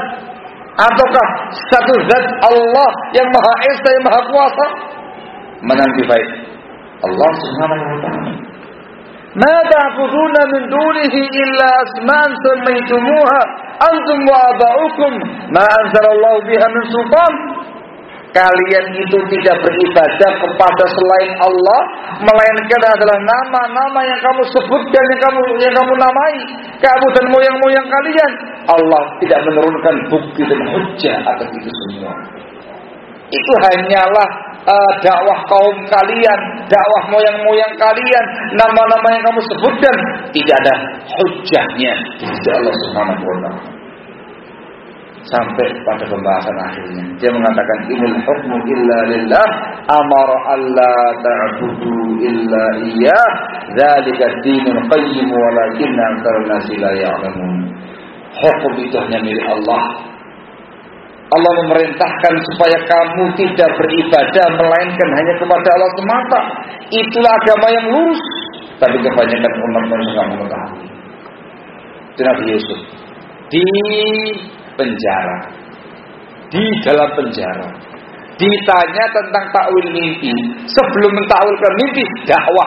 zat Allah yang Maha Esa, yang Maha Kuasa? Mana lebih baik? Allah Subhanahu wa ta'ala. Ma ta'buduna min dunihi illa asma'an sammaytumuha antum wa aba'ukum ma anzalallahu biha min sultan. Kalian itu tidak beribadah kepada selain Allah, melainkan adalah nama-nama yang kamu sebutkan, yang kamu namai, kamu dan moyang-moyang kalian. Allah tidak menurunkan bukti dan hujjah atas itu semua. Itu hanyalah dakwah kaum kalian, dakwah moyang-moyang kalian, nama-nama yang kamu sebutkan, tidak ada hujjahnya di sisi Allah Subhanahu wa ta'ala. Sampai pada pembahasan akhirnya, dia mengatakan inil hukmu illa lillah amara alla ta'budu illa iyyah dzalika ad-dinul qayyim walakinna aktsarun nasi la ya'lamun. Hukum itu hanya milik Allah. Allah memerintahkan supaya kamu tidak beribadah melainkan hanya kepada Allah semata. Itulah agama yang lurus. Tapi kebanyakan umat manusia tidak mengetahui. Itu Nabi Yusuf di penjara, di dalam penjara, ditanya tentang takwil mimpi. Sebelum mentakwilkan mimpi, dakwah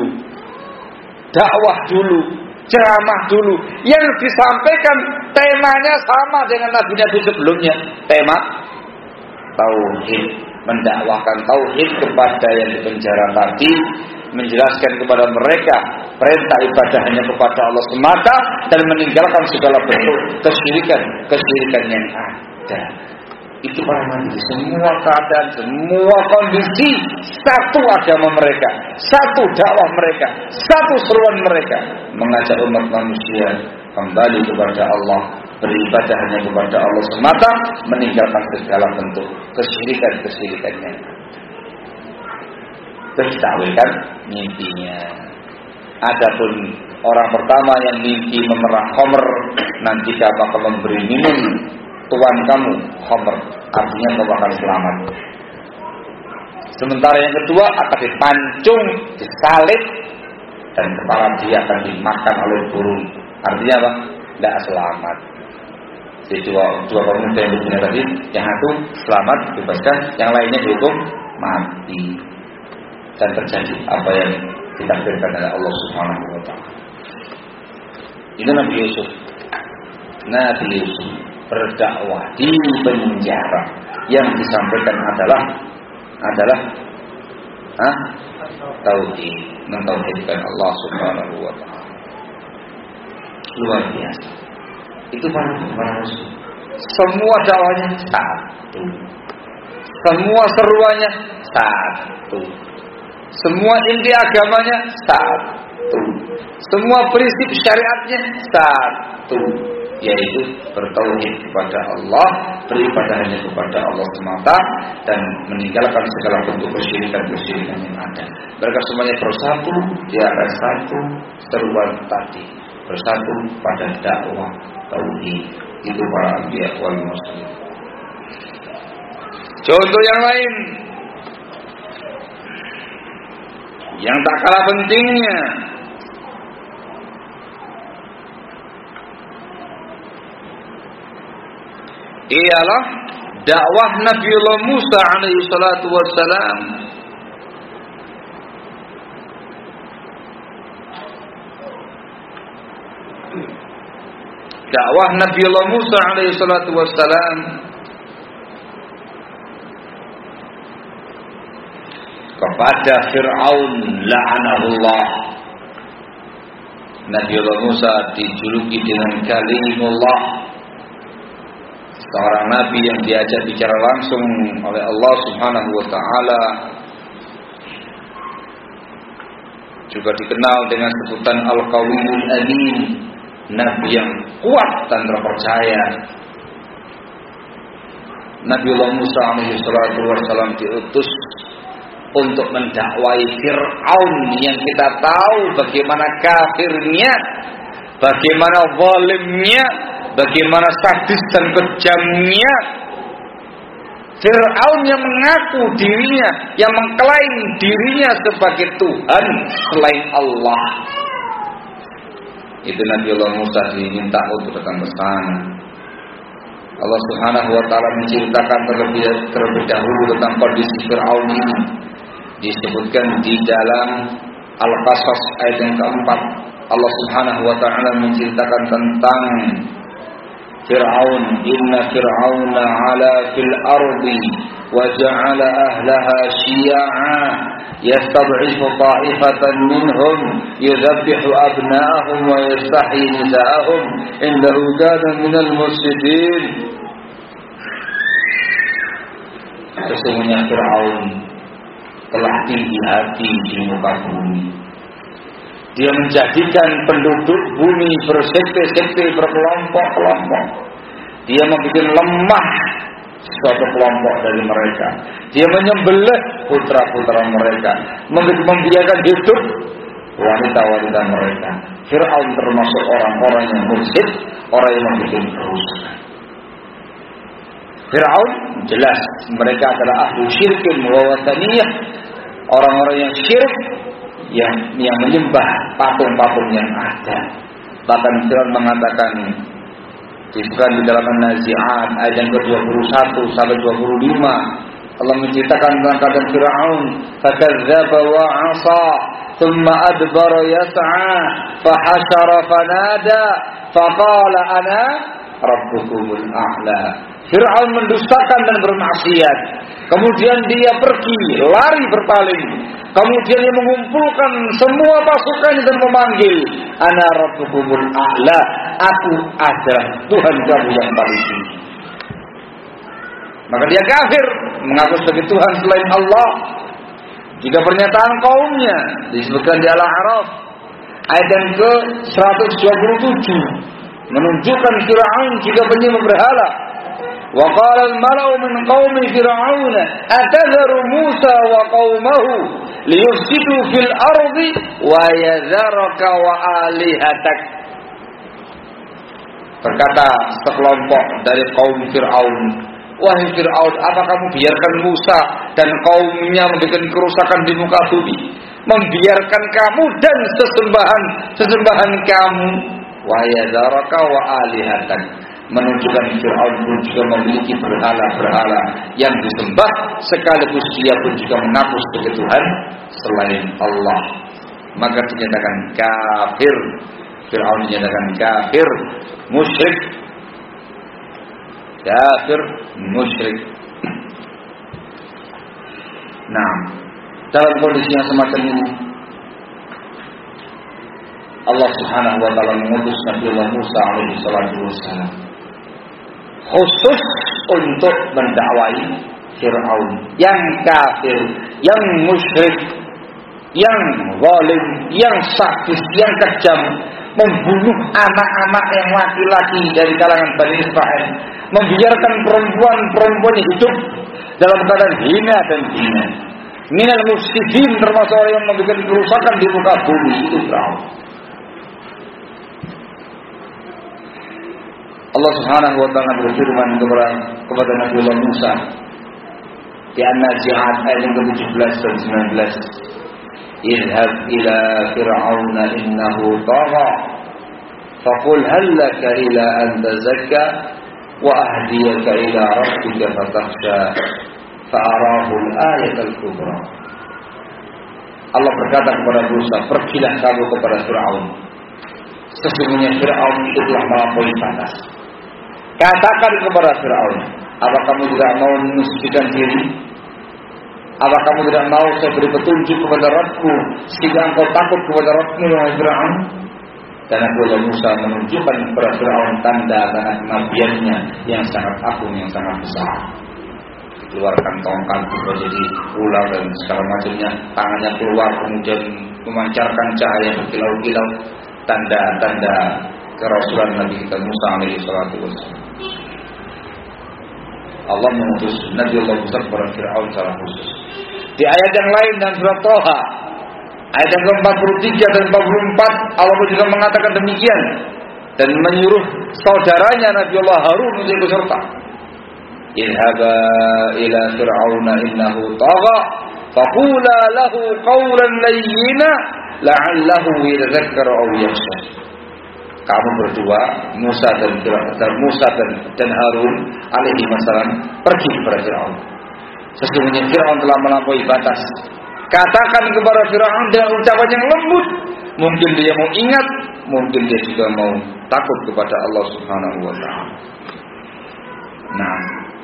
dulu, ceramah dulu. Yang disampaikan temanya sama dengan nabi-nabi sebelumnya. Tema tauhid, mendakwahkan tauhid kepada yang di penjara tadi, menjelaskan kepada mereka perintah ibadah hanya kepada Allah semata dan meninggalkan segala bentuk kesyirikan yang ada. Itu para nabi, semua keadaan, semua kondisi, satu agama mereka, satu dakwah mereka, satu seruan mereka, mengajak umat manusia kembali kepada Allah, beribadah hanya kepada Allah semata, meninggalkan segala bentuk kesyirikan-kesyirikannya. Terus ditakwilkan mimpinya. Adapun orang pertama yang mimpi memerah khamr, nanti kamu akan memberi minum Tuhan kamu khamr, artinya kau akan selamat. Sementara yang kedua akan dipancung, disalib, dan kepala dia akan dimakan oleh burung. Artinya apa? Tidak selamat. Jadi dua pemuda yang punya tadi, yang satu selamat dibebaskan, yang lainnya dihukum mati. Dan terjadi apa yang ditakdirkan oleh Allah Subhanahu wa Ta'ala. Itu Nabi Yusuf. Nabi Yusuf berdakwah di penjara. Yang disampaikan adalah tauhid, mentauhidkan Allah Subhanahu wa Ta'ala. Luar biasa. Itu para Rasul. Semua dakwahnya satu. Semua seruannya satu. Semua inti agamanya satu. Semua prinsip syariatnya satu, yaitu bertauhid kepada Allah, beribadah hanya kepada Allah semata, dan meninggalkan segala bentuk kesyirikan yang ada. Mereka semuanya bersatu di atas satu seruan tadi, bersatu pada dakwah tauhid. Itu para anbiya wal mursalin. Contoh yang lain yang tak kalah pentingnya ialah dakwah Nabiullah Musa alaihi salatu wassalam. Dakwah Nabiullah Musa alaihi salatu wassalam kepada Fir'aun la'anahullah. Nabiullah Musa dijuluki dengan Kalimullah, seorang nabi yang diajak bicara langsung oleh Allah Subhanahu wa Ta'ala. Juga dikenal dengan sebutan Al-Qawiyul Amin, nabi yang kuat dan terpercaya. Nabiullah Musa alaihi salatu wassalam diutus untuk mendakwai Fir'aun yang kita tahu bagaimana kafirnya, bagaimana zalimnya, bagaimana sadis dan kejamnya. Fir'aun yang mengaku dirinya, yang mengklaim dirinya sebagai Tuhan selain Allah. Itu Nabiullah Musa diminta untuk datang ke sana. Allah Subhanahu wa Ta'ala menceritakan terlebih dahulu tentang kondisi Fir'aun ini. Disebutkan di dalam Al-Qasas ayat yang keempat. Allah Subhanahu wa Ta'ala menceritakan tentang Fir'aun. Inna Fir'auna ala fil ardi wa ja'ala ahlaha syi'a yastab'ifu ta'ifatan minhum yudhabbihu abna'ahum wa yastahyi nisa'ahum innahu kana minal mufsidin. Sesungguhnya Fir'aun telah tinggi hati di muka bumi. Dia menjadikan penduduk bumi bersekte-sekte, berkelompok-kelompok. Dia membuat lemah suatu kelompok dari mereka. Dia menyembelih putra-putra mereka, membiarkan hidup wanita-wanita mereka. Fir'aun termasuk orang-orang yang mursyid, orang yang membuat kerusakan. Fir'aun jelas mereka adalah ahlu syirkin wa wataniyah, orang-orang yang syirik, yang menyembah patung-patung yang ada. Bahkan Fir'aun mengatakan, disebutkan di dalam An-Nazi'at ayat yang ke-21 sampai 25, Allah menceritakan tentang keadaan Fir'aun, fakadzdzaba wa 'asa thumma adbara yas'a fahasyara fanada faqala ana rabbukumul a'la. Fir'aun mendustakan dan bermaksiat. Kemudian dia pergi, lari berpaling. Kemudian dia mengumpulkan semua pasukan dan memanggil, ana rabbukumul a'la, aku adalah Tuhan kamu yang paling tinggi. Maka dia kafir, mengaku sebagai Tuhan selain Allah. Jika pernyataan kaumnya disebutkan di Al-A'raf ayat yang ke-127 menunjukkan Fir'aun jika penyembah berhala. Wa qala al-mala'u min qaumi fir'aun atadharu Musa wa qaumahu liyufsidu fil ardi wa yadharaka wa alihatak. Berkata sekelompok dari kaum Fir'aun, wahai Fir'aun, apa kamu biarkan Musa dan kaumnya membuat kerusakan di muka bumi, membiarkan kamu dan sesembahan kamu, wa yadaraka wa alihatak, menunjukkan Fir'aun pun juga memiliki berhala-berhala yang disembah, sekaligus dia pun juga mengaku sebagai Tuhan selain Allah. Maka dinyatakan kafir. Fir'aun dinyatakan kafir, musyrik. Kafir, musyrik. Nah, dalam kondisi yang semacam ini, Allah Subhanahu wa taala mengutus Nabi Musa alaihi salatu wassalam khusus untuk mendakwai Fir'aun yang kafir, yang musyrik, yang zalim, yang sadis, yang kejam, membunuh anak-anak yang laki-laki dari kalangan Bani Israel, membiarkan perempuan-perempuan hidup dalam keadaan hina dan hina. Minal mufsidin, termasuk orang yang membuat kerusakan di muka bumi, itu Fir'aun. Allah Subhanahu wa taala berfirman kepada Nabi Musa di An-Nazi'at ayat yang ke-17 dan 19, "Idhhab ila fir'auna innahu tagha faqul hal laka ila an tazakka wa ahdiyaka ila rabbika fatakhsha fa'arahu al-ayat al-kubra." Allah berkata kepada Musa, "Pergilah kamu kepada Fir'aun. Sesungguhnya Fir'aun itu telah melampaui batas. Katakan kepada Fir'aun, apa kamu tidak mau mensucikan diri? Apa kamu tidak mau saya beri petunjuk kepada Rabbmu sehingga engkau takut kepada Rabbmu wahai Fir'aun?" Dan Nabi Musa menunjukkan kepada Fir'aun tanda-tanda kenabiannya yang sangat agung, yang sangat besar. Keluarkan tongkat berubah jadi ular dan segala macamnya, tangannya keluar kemudian memancarkan cahaya berkilau-kilau, tanda-tanda kerasulan Nabi kita Musa alaihi salatu wassalam. Allah mengutus Nabi Allah Musa kepada Fir'aun secara khusus. Di ayat yang lain dan surat Thaha ayat yang ke-43 dan 44, Allah juga mengatakan demikian dan menyuruh saudaranya Nabi Allah Harun untuk ikut serta. "Idhaba ila fir'auna innahu tagha faqula lahu qawlan layyina la'allahu yatadhakkaru aw yakhsha." Kamu berdua, Musa dan Harun alaihi wasallam, pergi kepada Fir'aun. Sesungguhnya Fir'aun telah melampaui batas. Katakan kepada Fir'aun dengan ucapan yang lembut. Mungkin dia mau ingat, mungkin dia juga mau takut kepada Allah Subhanahu wa taala. Nah,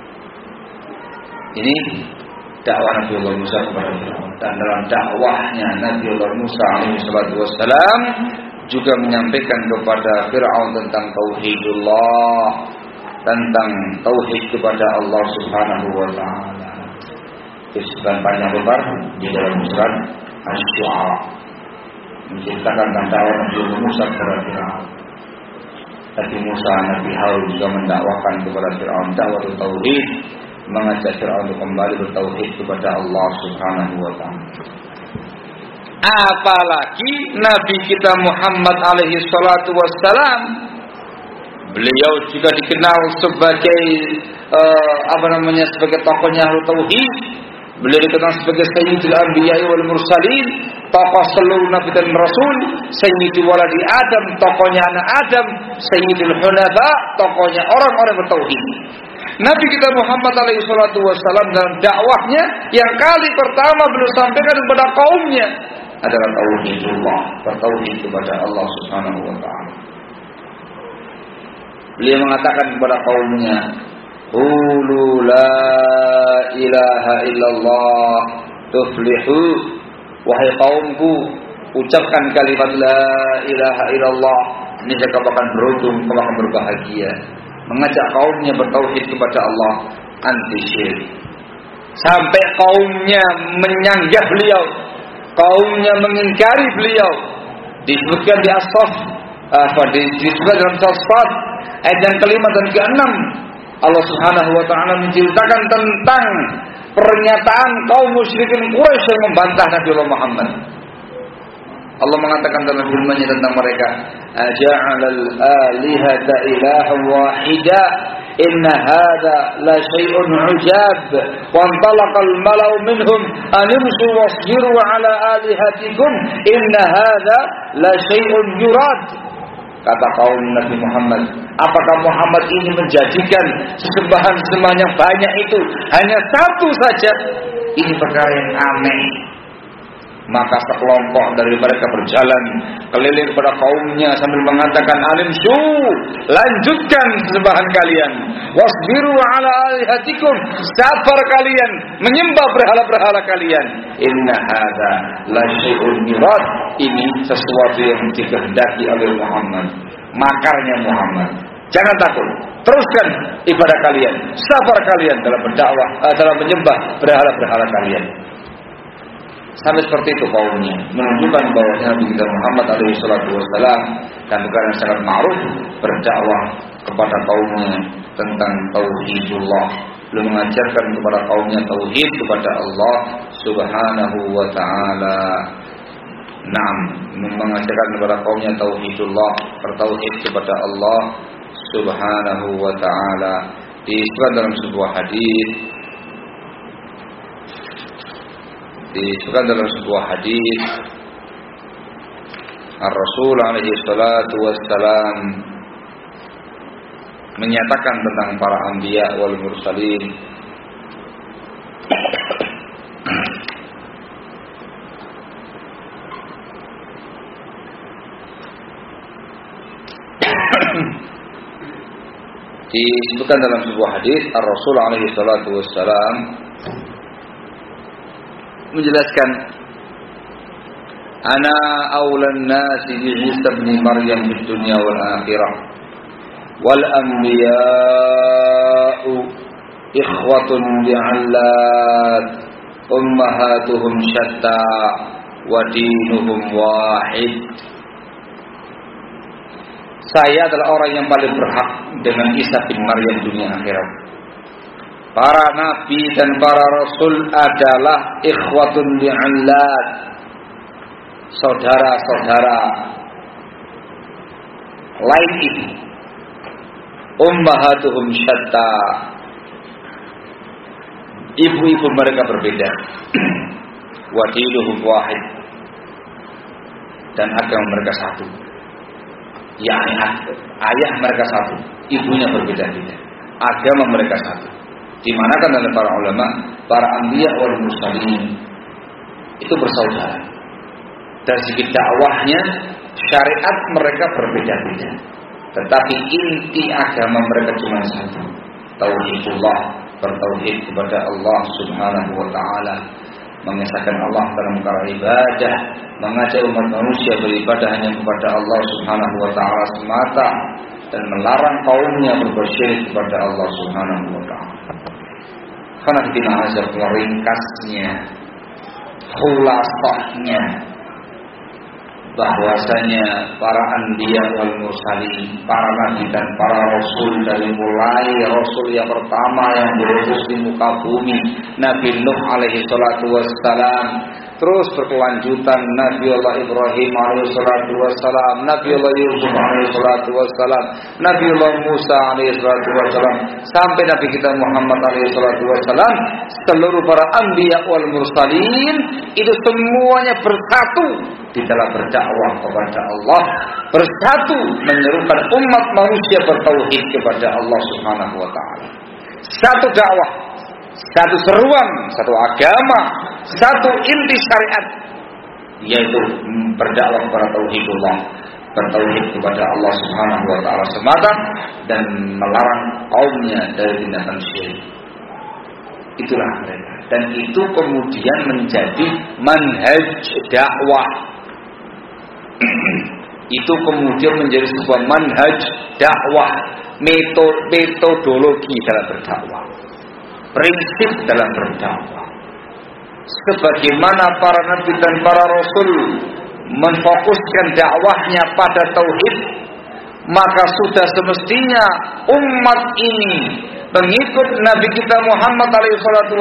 ini dakwah Nabi Allah Musa kepada Fir'aun. Dan dalam dakwahnya Nabi Allah Musa alaihi wasallam juga menyampaikan kepada Fir'aun tentang tauhidullah, tentang tauhid kepada Allah Subhanahu wa taala. Disebutkan panjang lebar di dalam surat Asy-Syu'ara menceritakan tentang dakwah Nabi Musa kepada Fir'aun. Nabi Musa, Nabi Harun juga mendakwakan kepada Fir'aun dakwah tauhid, mengajak Fir'aun untuk kembali bertauhid kepada Allah Subhanahu wa taala. Apalagi Nabi kita Muhammad alaihi salatu wassalam, beliau juga dikenal sebagai sebagai tokohnya Ahlul Tauhid. Beliau dikenal sebagai Sayyidul Anbiya wal Mursalin, tokoh seluruh Nabi dan Rasul, Sayyidul Waladi Adam, tokohnya anak Adam, Sayyidul Hunafa, tokohnya orang-orang bertauhid. Nabi kita Muhammad alaihi salatu wassalam dalam dakwahnya yang kali pertama beliau sampaikan kepada kaumnya adalah tauhidullah, bertauhid kepada Allah Subhanahu wa taala. Beliau mengatakan kepada kaumnya, "Qulu la ilaha illallah tuflihu." Wahai kaumku, ucapkan kalimat la ilaha illallah, niscaya kamu akan beruntung, kamu akan berbahagia. Mengajak kaumnya bertauhid kepada Allah, anti syirik. Sampai kaumnya menyanggah beliau, kaumnya mengingkari beliau. Disebutkan di As-Saff, disebutkan dalam As-Saff ayat yang kelima dan keenam, Allah Subhanahu wa taala menceritakan tentang pernyataan kaum musyrikin Quraisy yang membantah Nabi Allah Muhammad. Allah mengatakan dalam firman-Nya tentang mereka, aja'alal alihata ilahan wahida inna hadza la syai'un 'ujab wa antalaqal mala'u minhum animsu wasbiru 'ala alihatikum inna hadza la syai'un yurad. Kata kaum Nabi Muhammad, apakah Muhammad ini menjadikan sesembahan-sesembahan yang banyak itu hanya satu saja? Ini perkara yang aneh. Maka sekelompok dari mereka berjalan keliling kepada kaumnya sambil mengatakan, alimsu, lanjutkan sesembahan kalian, wasbiru ala alihatikum, sabar kalian menyembah berhala-berhala kalian, inna hadza la syai'un yurad, ini sesuatu yang dikehendaki oleh Muhammad, makarnya Muhammad. Jangan takut, teruskan ibadah kalian, sabar kalian dalam berdakwah, dalam menyembah berhala-berhala kalian. Sampai seperti itu kaumnya, menunjukkan bahwa Nabi kita Muhammad SAW dan perkara yang sangat ma'ruf berdakwah kepada kaumnya tentang tauhidullah, belum mengajarkan kepada kaumnya tauhid kepada Allah Subhanahu wa taala. Naam, mengajarkan kepada kaumnya tauhidullah, bertauhid kepada Allah Subhanahu wa taala. Disebutkan dalam sebuah hadis, Rasul alaihi salatu wassalam menyatakan tentang para anbiya wal mursalin, disebutkan dalam sebuah hadis Rasul alaihi salatu wassalam menjelaskan, ana aulan nasi bi Isa bin Maryam di dunia wal akhirah wal anbiya'u ikhwatun bi'allat ummahatuhum syatta wa dinuhum wahid. Saya adalah orang yang paling berhak dengan Isa bin Maryam dunia akhirat. Para nabi dan para rasul adalah ikhwatun bi'allat, saudara-saudara lain ibu. Ummahatuhum syatta, ibu-ibu mereka berbeda. Wa dinuhum wahid, dan agama mereka satu. yakni ayah mereka satu, ibunya berbeda-beda, agama mereka satu. Dimanakan oleh para ulama, para anbiya wal mursalin itu bersaudara. Dari segi dakwahnya, syariat mereka berbeda-beda, tetapi inti agama mereka cuma satu, tauhidullah, bertauhid kepada Allah Subhanahu wa taala, mengesahkan Allah dalam perkara ibadah, mengajak umat manusia beribadah hanya kepada Allah Subhanahu wa taala semata, dan melarang kaumnya berbuat syirik kepada Allah Subhanahu wa taala. Karena kita azab ringkasnya, khulasahnya, bahwasanya para anbiya wal mursalin, para nabi dan para rasul, dari mulai rasul yang pertama yang diutus di muka bumi, Nabi Nuh alaihi salatu wassalam, terus berkelanjutan Nabi Allah Ibrahim alaihi salatu wassalam, Nabi Allah Yusuf alaihi salatu wassalam, Nabi Allah Musa alaihi salatu wassalam, sampai Nabi kita Muhammad alaihi salatu wassalam, seluruh para anbiya wal mursalin itu semuanya bersatu di dalam berdakwah kepada Allah, bersatu menyerukan umat manusia bertauhid kepada Allah Subhanahu wa taala. Satu dakwah, satu seruan, satu agama, satu inti syariat, yaitu berdakwah kepada tauhidullah, bertauhid kepada Allah Subhanahu wa taala semata, dan melarang kaumnya dari tindakan syirik. Itulah mereka, dan itu kemudian menjadi manhaj dakwah. Itu kemudian menjadi sebuah manhaj dakwah, metodologi dalam berdakwah, prinsip dalam berdakwah. Sebagaimana para nabi dan para rasul memfokuskan dakwahnya pada tauhid, maka sudah semestinya umat ini, pengikut Nabi kita Muhammad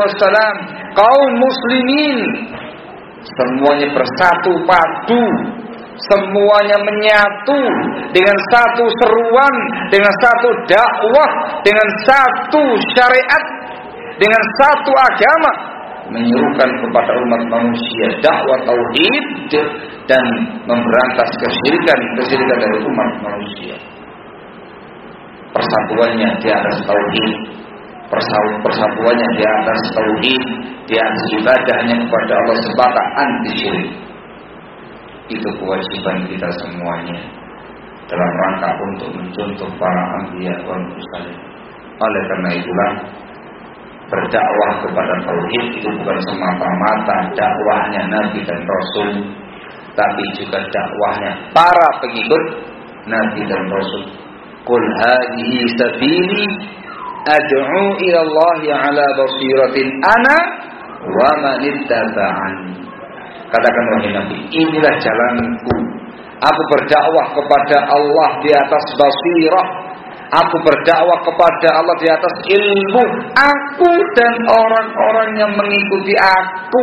SAW, kaum muslimin, semuanya bersatu padu semuanya menyatu dengan satu seruan, dengan satu dakwah, dengan satu syariat, dengan satu agama, menyerukan kepada umat manusia dakwah tauhid dan memberantas kesyirikan dari umat manusia. Persatuannya di atas tauhid, persatuannya di atas tauhid, di atas ibadahnya kepada Allah semata, anti syirik. Itu kewajiban kita semuanya dalam rangka untuk mencontoh para anbiya wal mursalin. Oleh karena itulah, berdakwah kepada tauhid itu bukan semata-mata dakwahnya Nabi dan Rasul, tapi juga dakwahnya para pengikut Nabi dan Rasul. Qul hadhihi sabili ad'u ila Allah ala basiratin ana wa man ittaba'ani. Katakan wahai Nabi, inilah jalanku. Aku berdakwah kepada Allah di atas basirah. Aku berdakwah kepada Allah di atas ilmu. Aku dan orang-orang yang mengikuti aku.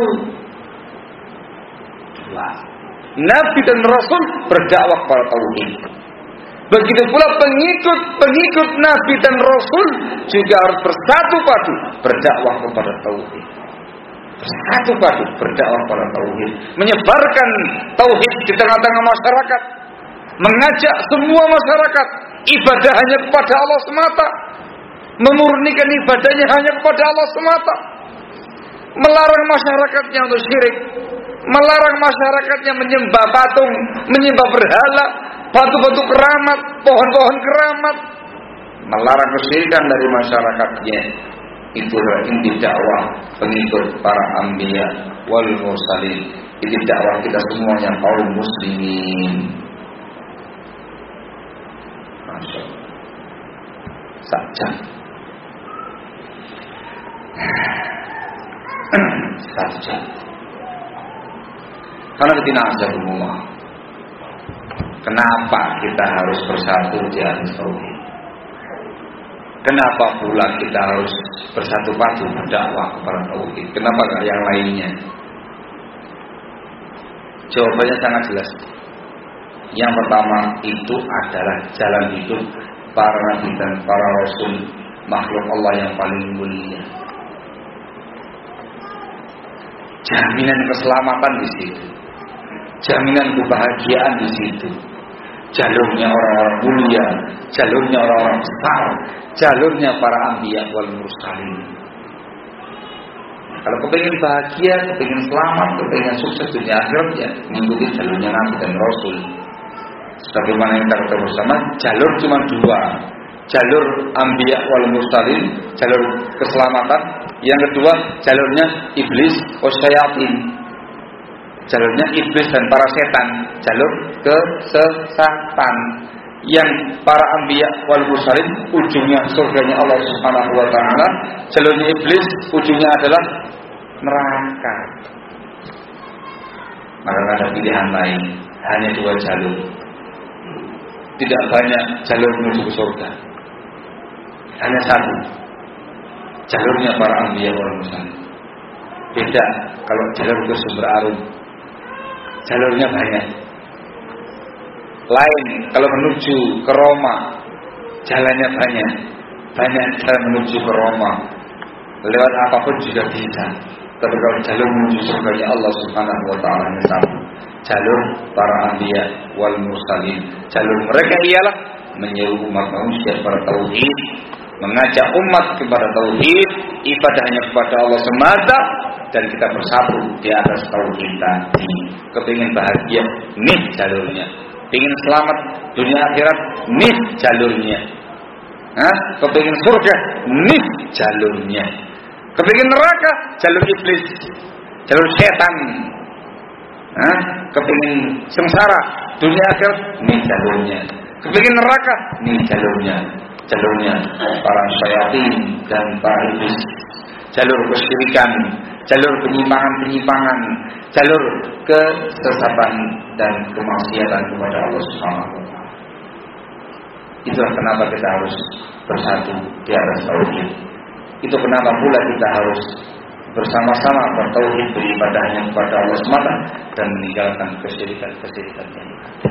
Nabi dan Rasul berdakwah kepada tauhid. Begitu pula pengikut Nabi dan Rasul juga harus bersatu padu berdakwah kepada tauhid. Bersatu padu berdakwah kepada tauhid, menyebarkan tauhid di tengah-tengah masyarakat, mengajak semua masyarakat ibadah hanya kepada Allah semata, memurnikan ibadahnya hanya kepada Allah semata, melarang masyarakatnya untuk syirik, melarang masyarakatnya menyembah patung, menyembah berhala, batu-batu keramat, pohon-pohon keramat, melarang kesyirikan dari masyarakatnya. Itulah inti dakwah pengikut para anbiya wal mursalin. Inti dakwah kita semuanya kaum muslimin. Masya Allah. Saja. Satu jam. Karena kita azabullah. Kenapa kita harus bersatu di atas tauhid? Kenapa pula kita harus bersatu padu berdakwah kepada tauhid? Kenapa enggak yang lainnya? Jawabannya sangat jelas. Yang pertama itu adalah jalan hidup para nabi dan para rasul, makhluk Allah yang paling mulia. Jaminan keselamatan di situ, jaminan kebahagiaan di situ. Jalurnya orang-orang mulia, jalurnya orang-orang besar, jalurnya para anbiya wal mursalin. Kalau kepingin bahagia, kepingin selamat, kepingin sukses dunia akhirat, ya mengikuti jalurnya Nabi dan Rasul. Sebagaimana yang kita ketahui bersama, jalur cuma dua, jalur anbiya wal mursalin, jalur keselamatan. Yang kedua, jalurnya iblis wasyayatin. Jalurnya iblis dan para setan, jalur kesesatan. Yang para anbiya wal mursalin ujungnya surganya Allah Subhanahu wa taala, jalurnya iblis ujungnya adalah neraka. Maka ada pilihan lain, hanya dua jalur. Tidak banyak jalur menuju ke surga. Hanya satu. Jalurnya para anbiya wal mursalin. Beda kalau jalur ke sumber arum. Jalurnya banyak. Lain kalau menuju ke Roma, jalannya banyak. Banyak jalan menuju ke Roma. Lewat apapun juga bisa. Tapi kalau jalur menuju surganya Allah Subhanahu wa taala satu. Jalur para anbiya wal mursalin. Jalur mereka ialah menyeru umat manusia kepada tauhid, mengajak umat kepada tauhid, ibadahnya kepada Allah semata, dan kita bersatu di atas tauhid tadi. Kepingin bahagia, nih jalurnya. Pingin selamat dunia akhirat, nih jalurnya. Kepingin surga, nih jalurnya. Kepingin neraka, jalur iblis, jalur setan. Kepingin sengsara dunia akhirat, nih jalurnya. Kepingin neraka, nih jalurnya. Jalurnya para syayatin dan para iblis. Jalur kesyirikan, jalur penyimpangan-penyimpangan, jalur kesesatan dan kemaksiatan kepada Allah Subhanahu wa taala. Itulah kenapa kita harus bersatu di atas tauhid. Itu kenapa pula kita harus bersama-sama bertauhid beribadahnya kepada Allah semata dan meninggalkan kesyirikan-kesyirikan yang ada.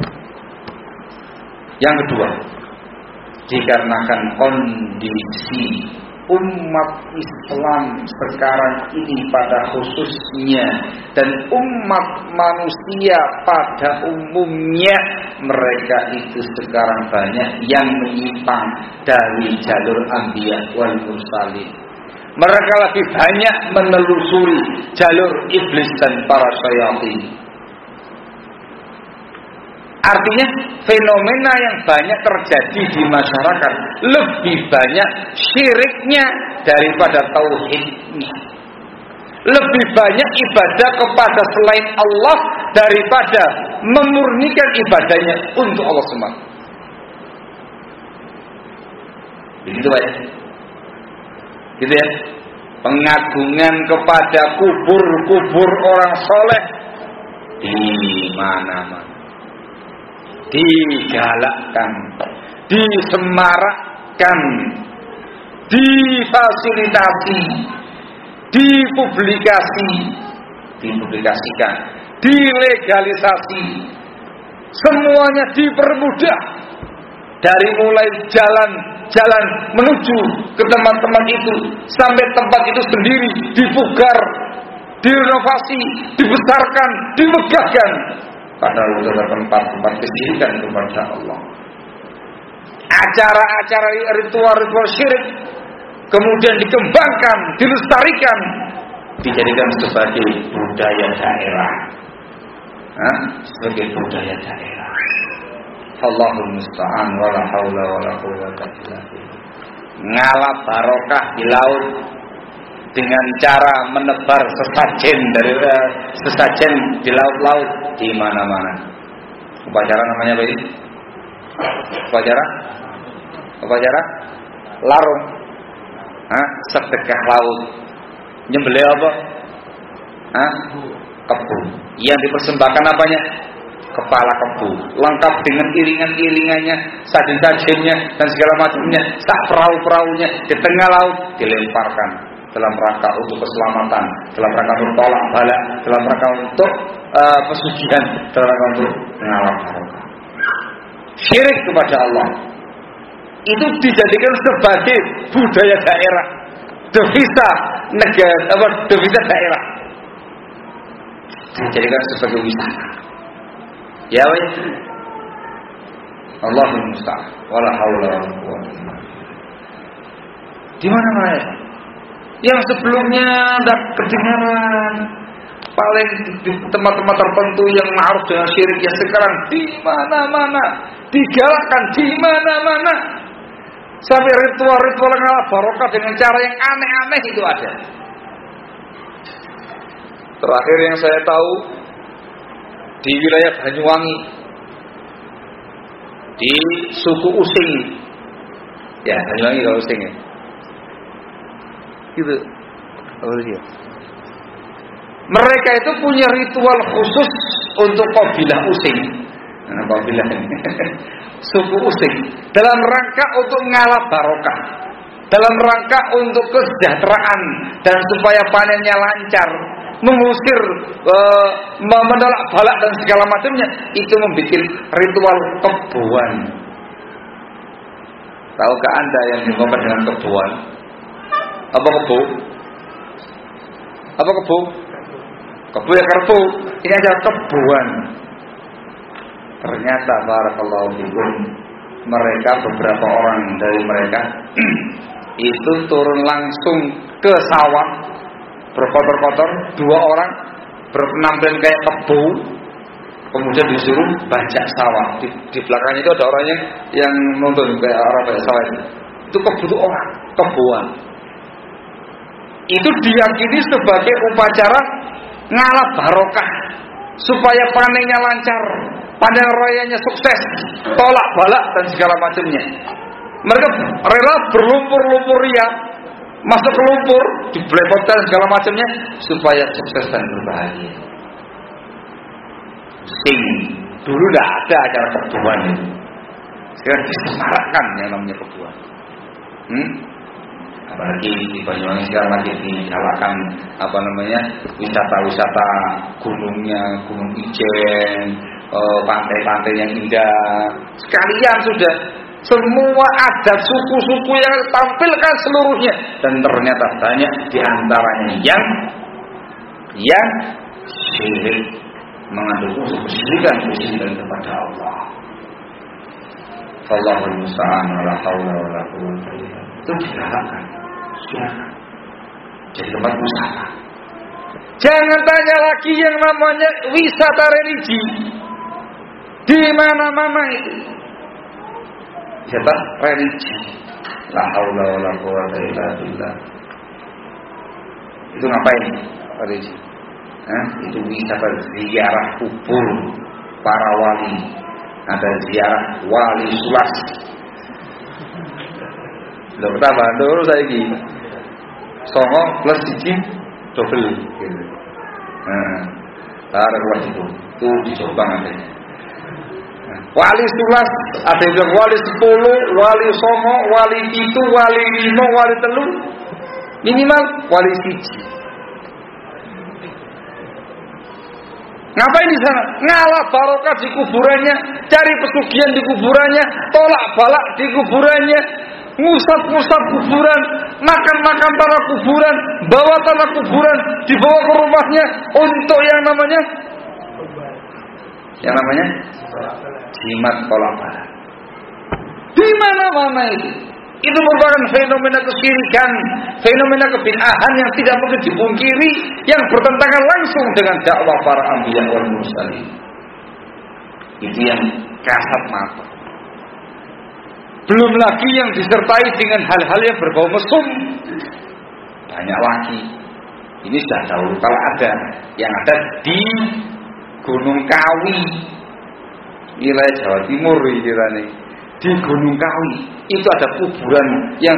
Yang kedua, dikarenakan kondisi umat Islam sekarang ini pada khususnya dan umat manusia pada umumnya, mereka itu sekarang banyak yang menyimpang dari jalur anbiya wal mursalin. Mereka lebih banyak menelusuri jalur iblis dan para syayatin. Artinya fenomena yang banyak terjadi di masyarakat lebih banyak syiriknya daripada tauhidnya. Lebih banyak ibadah kepada selain Allah daripada memurnikan ibadahnya untuk Allah semata. Begitu Pak ya? Gitu ya? Pengagungan kepada kubur-kubur orang soleh di mana-mana. Digalakkan, disemarakkan, difasilitasi, dipublikasikan, dilegalisasi, semuanya dipermudah. Dari mulai jalan menuju ke tempat-tempat itu sampai tempat itu sendiri dipugar, direnovasi, dibesarkan, dimegahkan. Padahal sudah tempat-tempat kesyirikan kepada Allah. Acara-acara ritual-ritual syirik kemudian dikembangkan, dilestarikan, dijadikan sebagai budaya daerah. Sebagai budaya daerah. Allahul musta'an wala haula wala quwwata illa billah. Ngalap barokah di laut dengan cara menebar sesajen di laut-laut di mana-mana. Upacara namanya apa ini? Upacara larung. Sedekah laut. Nyembelih apa? Kebu. Yang dipersembahkan apanya? Kepala kebu, lengkap dengan iringan-iringannya, sajen-sajennya dan segala macamnya, sak perahu-perahunya di tengah laut dilemparkan dalam rangka untuk keselamatan, dalam rangka untuk tolak bala, dalam rangka untuk pesugihan, dalam rangka untuk mengalap barokah. Syirik kepada Allah itu dijadikan sebagai budaya daerah, devisa negara, devisa daerah, dijadikan sebagai wisata. Ya wes, Allahul musta'an, wala haula wala quwwata illa billah. Di mana-mana ya? Yang sebelumnya tidak kedengaran, paling di tempat-tempat tertentu yang ma'ruf dengan syirik, ya sekarang di mana-mana, digalakkan di mana-mana. Sampai ritual-ritual ngalah barokah dengan cara yang aneh-aneh itu ada. Terakhir yang saya tahu di wilayah Banyuwangi, di suku Using, ya Banyuwangi kalau Using ya, gitu. Mereka itu punya ritual khusus untuk kabilah Using, kabilah suku Using, dalam rangka untuk ngalap barokah, dalam rangka untuk kesejahteraan dan supaya panennya lancar, mengusir, menolak balak dan segala macamnya, itu membuat ritual kebuan. Tahukah Anda yang dimaksud dengan kebuan? Apa kebu? Apa kebu? Kebu ya kerbu. Ini adalah kebuan. Ternyata barakallahu fikum, mereka beberapa orang dari mereka itu turun langsung ke sawah, berkotor-kotor, 2 orang berpenampilan kayak kebu, kemudian disuruh bajak sawah. Di belakangnya itu ada orang yang nonton kayak orang bajak sawah itu kebu itu orang, kebuan. Itu diyakini sebagai upacara ngalap barokah supaya panennya lancar, panen rayanya sukses, tolak balak dan segala macamnya. Mereka rela berlumpur-lumpur ria, masuk ke lumpur, diblepotkan segala macamnya supaya sukses dan berbahagia. Dulu tidak ada acara kebuan itu. Sekarang disemarakkan yang namanya kebuan. Apalagi di Banyuwangi sekarang lagi digalakan wisata-wisata gunungnya, Gunung Ijen, pantai-pantai yang indah. Sekalian sudah semua adat suku-suku yang tampilkan seluruhnya, dan ternyata banyak diantaranya yang syirik, mengandung unsur kesyirikan kepada Allah. Allahul musta'an, wala haula wala quwwata illa billah. Itu digalakkan. Silakan. Jadi tempat wisata. Jangan tanya lagi yang namanya wisata religi. Di mana-mana itu. Wisata religi. La haula wala quwwata illa billah. Itu ngapain? Religi. Itu wisata ziarah kubur para wali. Ada ziarah wali sulas. Lho betapa ndoro saiki. 9 plus 1 double gitu. Ada wajibu. Itu dicoba nanti. Wali sulas, ada yang wali 10, wali 9, wali 7, wali 5, wali 3. Minimal wali 1. Ngapain di sana? Ngalah barokah di kuburannya, cari pesugihan di kuburannya, tolak balak di kuburannya, ngusap-ngusap kuburan, makan-makan tanah kuburan, bawa tanah kuburan, dibawa ke rumahnya untuk yang namanya jimat tolak balak. Di mana-mana itu. Itu merupakan fenomena kesyirikan, fenomena kebid'ahan yang tidak mungkin dipungkiri, yang bertentangan langsung dengan dakwah para anbiya wal mursalin. Itu yang kasat mata. Belum lagi yang disertai dengan hal-hal yang berbau mesum. Banyak lagi. Ini sudah dahulu kalau ada, yang ada di Gunung Kawi, wilayah Jawa Timur ini. Di Gunung Kawi itu ada kuburan yang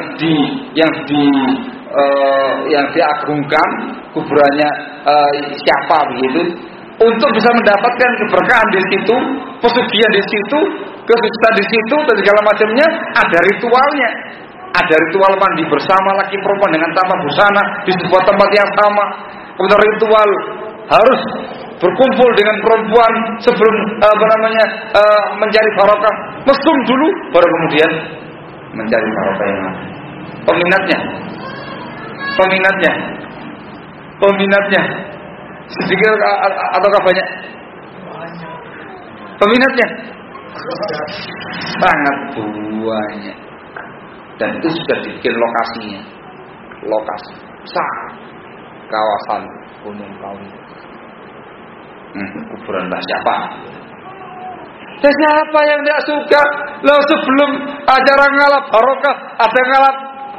diagungkan, kuburannya siapa begitu, untuk bisa mendapatkan keberkahan di situ, pesugihan di situ, kesuksesan di situ dan segala macamnya. Ada ritualnya, ada ritual mandi bersama laki perempuan dengan tanpa busana di sebuah tempat yang sama. Kemudian ritual harus berkumpul dengan perempuan sebelum mencari barokah, mesum dulu baru kemudian mencari barokah yang ada. Peminatnya sedikit ataukah banyak? Peminatnya sangat banyak, dan itu sudah dibikin lokasi kawasan Gunung Kawi. Kuburan Mbah siapa? Dan siapa yang tidak suka? Lalu sebelum acara ngalap barokah ada ngalap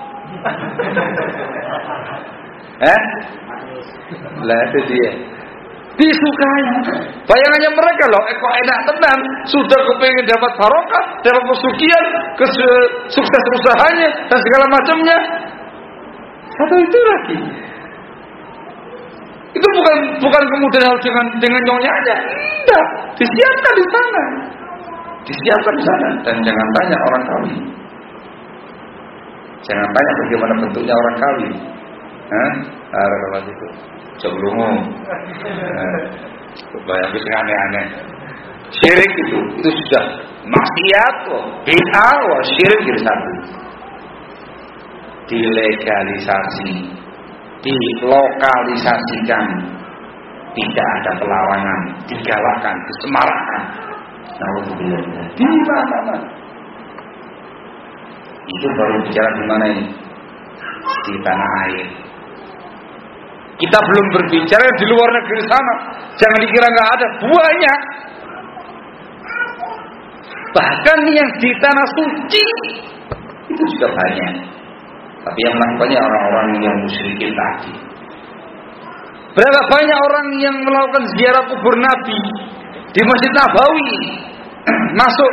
lah itu dia disukai. Bayangannya mereka loh, kok enak tenan, sudah kepingin dapat barokah, dapat pesugihan, sukses usahanya dan segala macamnya. Satu itu lagi. Itu bukan kemudian harus dengan nyonya aja. Tidak, disiapkan di sana. Dan jangan tanya orang kawin. Jangan tanya bagaimana bentuknya orang kawin. Ada kalau itu sebelummu. Bayang bisa aneh-aneh. Syirik itu sudah maksiat, bid'ah, syirik jadi satu. Dilegalisasi. Dilokalisasikan, tidak ada pelarangan, digalakkan, disemarakan. Di mana? Itu baru bicara di mana ini? Di tanah air. Kita belum berbicara di luar negeri sana. Jangan dikira nggak ada, banyak. Bahkan yang di tanah suci itu juga banyak. Tapi yang melakukannya orang-orang yang musyrikin tadi. Berapa banyak orang yang melakukan ziarah kubur Nabi di Masjid Nabawi, masuk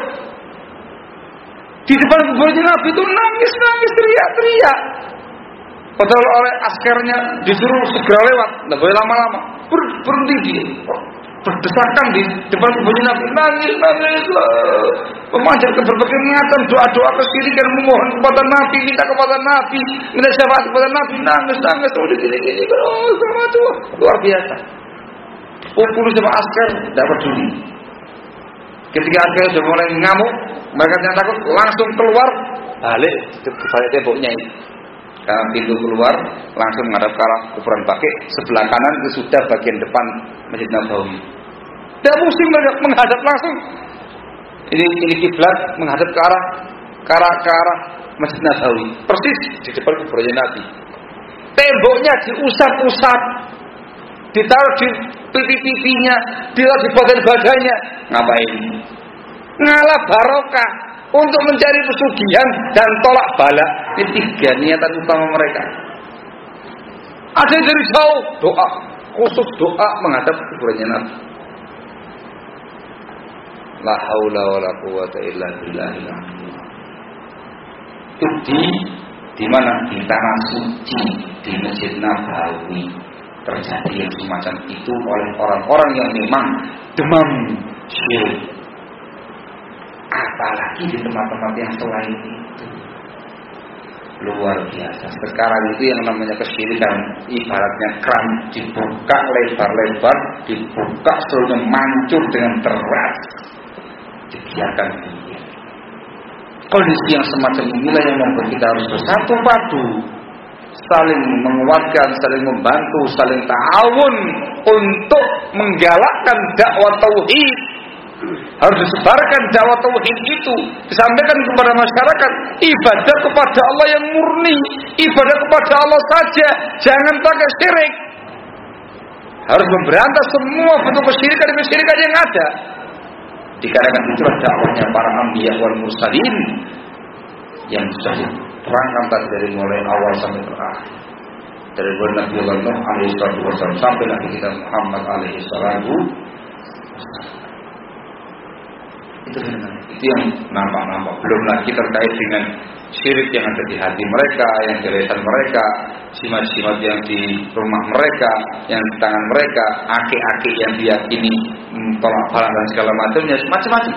di depan kuburnya Nabi itu nangis, teriak. Padahal oleh askernya disuruh segera lewat, tidak boleh lama-lama. Berhenti dia, berdesakan di depan kuburnya Nabi, nangis. memanjatkan berbagai macam doa-doa kesyirikan, memohon kepada Nabi, minta kepada Nabi, minta syafaat kepada Nabi, nangis, udah gini-gini, sama tuh luar biasa. Kumpul sama askar, tidak peduli. Ketika askar sudah mulai ngamuk, mereka yang takut langsung keluar, balik temboknya ini. Karena pintu keluar langsung menghadap ke arah kuburan Baqi, sebelah kanan itu sudah bagian depan Masjid Nabawi. Tidak musim menghadap langsung. Ini kiblat menghadap ke arah Masjid Nabawi, persis di depan kuburannya Nabi. Temboknya diusap-usap, ditaruh di pipi-pipinya, ditaruh di badan-badannya. Ngapain? Ngalah barokah untuk mencari pesugihan dan tolak bala. Ini 3 niatan utama mereka. Ada yang dari jauh doa, khusus doa menghadap kuburannya Nabi. La haula wala quwwata illa billah. Itu di mana? Di tanah suci, di Masjid Nabawi terjadi yang semacam itu oleh orang-orang yang memang demam syirik. Apalagi di tempat-tempat yang selain itu, luar biasa. Sekarang itu yang namanya kesyirikan ibaratnya keran dibuka lebar-lebar, dibuka seluruhnya mancur dengan deras, dibiarkan dia. Kondisi yang semacam inilah yang membuat kita harus bersatu padu, saling menguatkan, saling membantu, saling ta'awun untuk menggalakkan dakwah tauhid. Harus disebarkan dakwah tauhid itu, disampaikan kepada masyarakat ibadah kepada Allah yang murni, ibadah kepada Allah saja, jangan pakai syirik. Harus memberantas semua bentuk kesyirikan yang ada. Dikarenakan itulah dakwahnya para anbiya wal mursalin yang sudah diterangkan tadi dari mulai awal sampai terakhir. Dari mulai Nabi Allah Nuh alaihi salatu wasallam sampai Nabi kita Muhammad alaihi salatu. Itu yang nampak-nampak. Belum lagi terkait dengan syirik yang ada di hati mereka, yang di lisan mereka, simat-simat yang di rumah mereka, yang di tangan mereka, akik-akik yang diyakini tolak bala dan segala macamnya, macam-macam.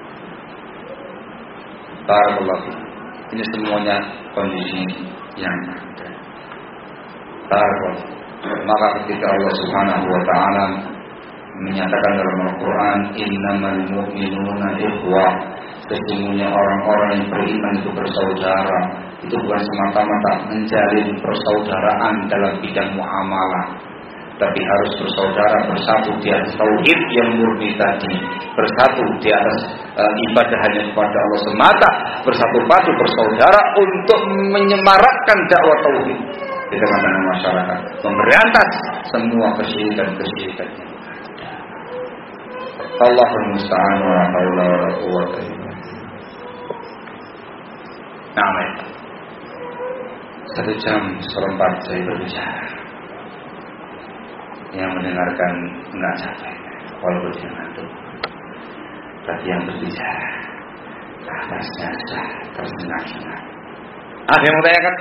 Barakallahu. Ini semuanya kondisi yang ada. Barakallahu. Maka ketika Allah Subhanahu wa taala menyatakan dalam Al-Quran, innamal mu'minuna ikhwah, sesungguhnya orang-orang yang beriman itu bersaudara. Itu bukan semata-mata menjalin persaudaraan dalam bidang muamalah, tapi harus bersaudara, bersatu di atas tauhid yang murni tadi, bersatu di atas ibadah hanya kepada Allah semata, bersatu padu bersaudara untuk menyemarakkan dakwah tauhid di tengah-tengah masyarakat, memberantas semua kesyirikan-kesyirikan. Allahul musta'an wa la haula wa la quwwata illa billah. Amin. 1 jam seperempat saya berbicara. Yang mendengarkan enggak capek, walaupun dia ngantuk. Tapi yang berbicara atasnya sudah tersengat-sengat. Ada yang mau tanyakan?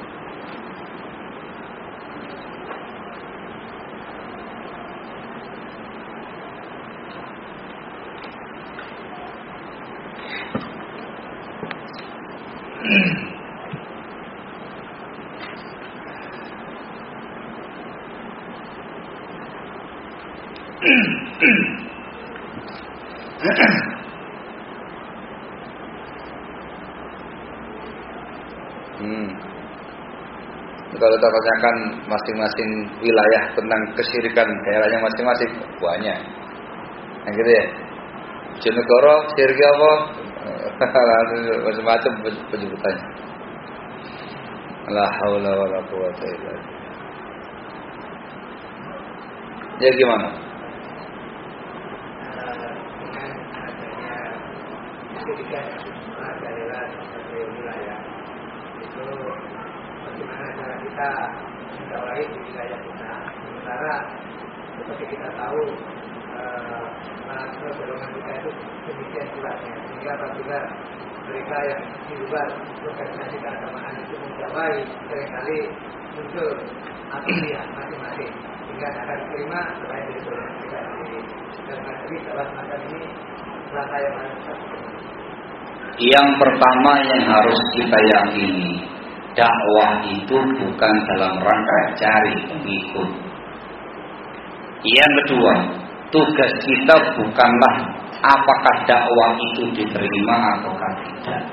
Kalau kita tanyakan masing-masing wilayah tentang kesyirikan daerahnya masing-masing, banyak. Yang gitu ya. Jenegoro, syirik apa? Macam-macam penyebutannya. La haula wala quwwata illa billah. Ya gimana? Kesyirikan daerah atau wilayah itu bagaimana cara kita mendakwahi di wilayah kita. Sementara seperti kita tahu golongan kita itu demikian kuatnya, sehingga apabila mereka yang di luar organisasi keagamaan itu mendakwahi, seringkali muncul akhlak masing-masing, sehingga akan diterima selain dari golongan kita sendiri. Dan jadi dalam semacam ini langkah yang harus kita lakukan. Yang pertama yang harus kita yakini, dakwah itu bukan dalam rangka cari pengikut. Yang kedua, tugas kita bukanlah apakah dakwah itu diterima ataukah tidak.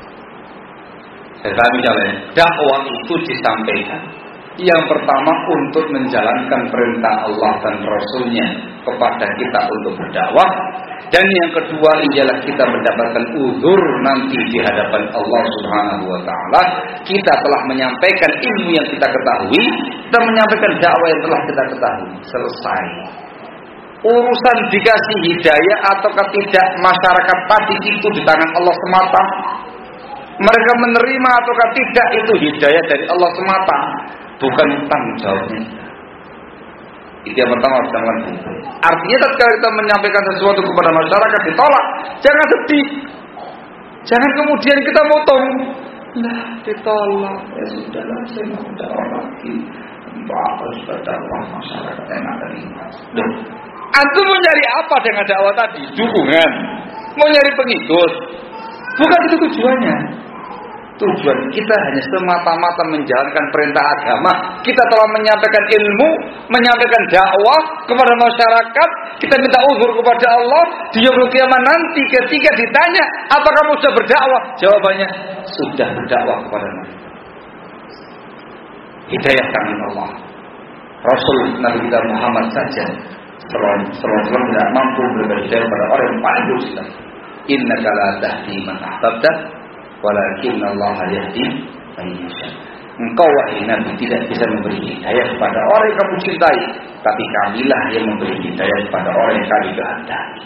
Saya misalnya, dakwah itu disampaikan. Yang pertama untuk menjalankan perintah Allah dan Rasul-Nya kepada kita untuk berdakwah. Dan yang kedua ialah kita mendapatkan uzur nanti di hadapan Allah Subhanahu wa taala. Kita telah menyampaikan ilmu yang kita ketahui dan menyampaikan dakwah yang telah kita ketahui. Selesai. Urusan dikasih hidayah ataukah tidak masyarakat tadi itu di tangan Allah semata. Mereka menerima ataukah tidak itu hidayah dari Allah semata. Bukan tanggung jawabnya. Itu yang pertama harus kita lakukan. Artinya tatkala kita menyampaikan sesuatu kepada masyarakat ditolak, jangan sedih. Jangan kemudian kita motong. Lah ditolak, ya sudahlah saya mau dakwah lagi. Bapak sudah dakwah masyarakat enak terima. Loh, antum mau nyari apa dengan dakwah tadi? Dukungan. Mau nyari pengikut. Bukan itu tujuannya. Tujuan kita hanya semata-mata menjalankan perintah agama. Kita telah menyampaikan ilmu, menyampaikan dakwah kepada masyarakat. Kita minta uzur kepada Allah. Di yaumul qiyamah nanti ketika ditanya, apa kamu sudah berdakwah? Jawabannya, sudah berdakwah kepada mereka. Hidayah tangan Allah. Rasul Nabi kita Muhammad saja Sallallahu tidak mampu memberi hidayah kepada orang yang paling dosa. Innaka la tahdi man ahbabta walakin Allah yahdi man yasha. Engkau wahai Nabi tidak bisa memberi hidayah kepada orang yang kamu cintai, tapi Kamilah yang memberi hidayah kepada orang yang Kami kehendaki.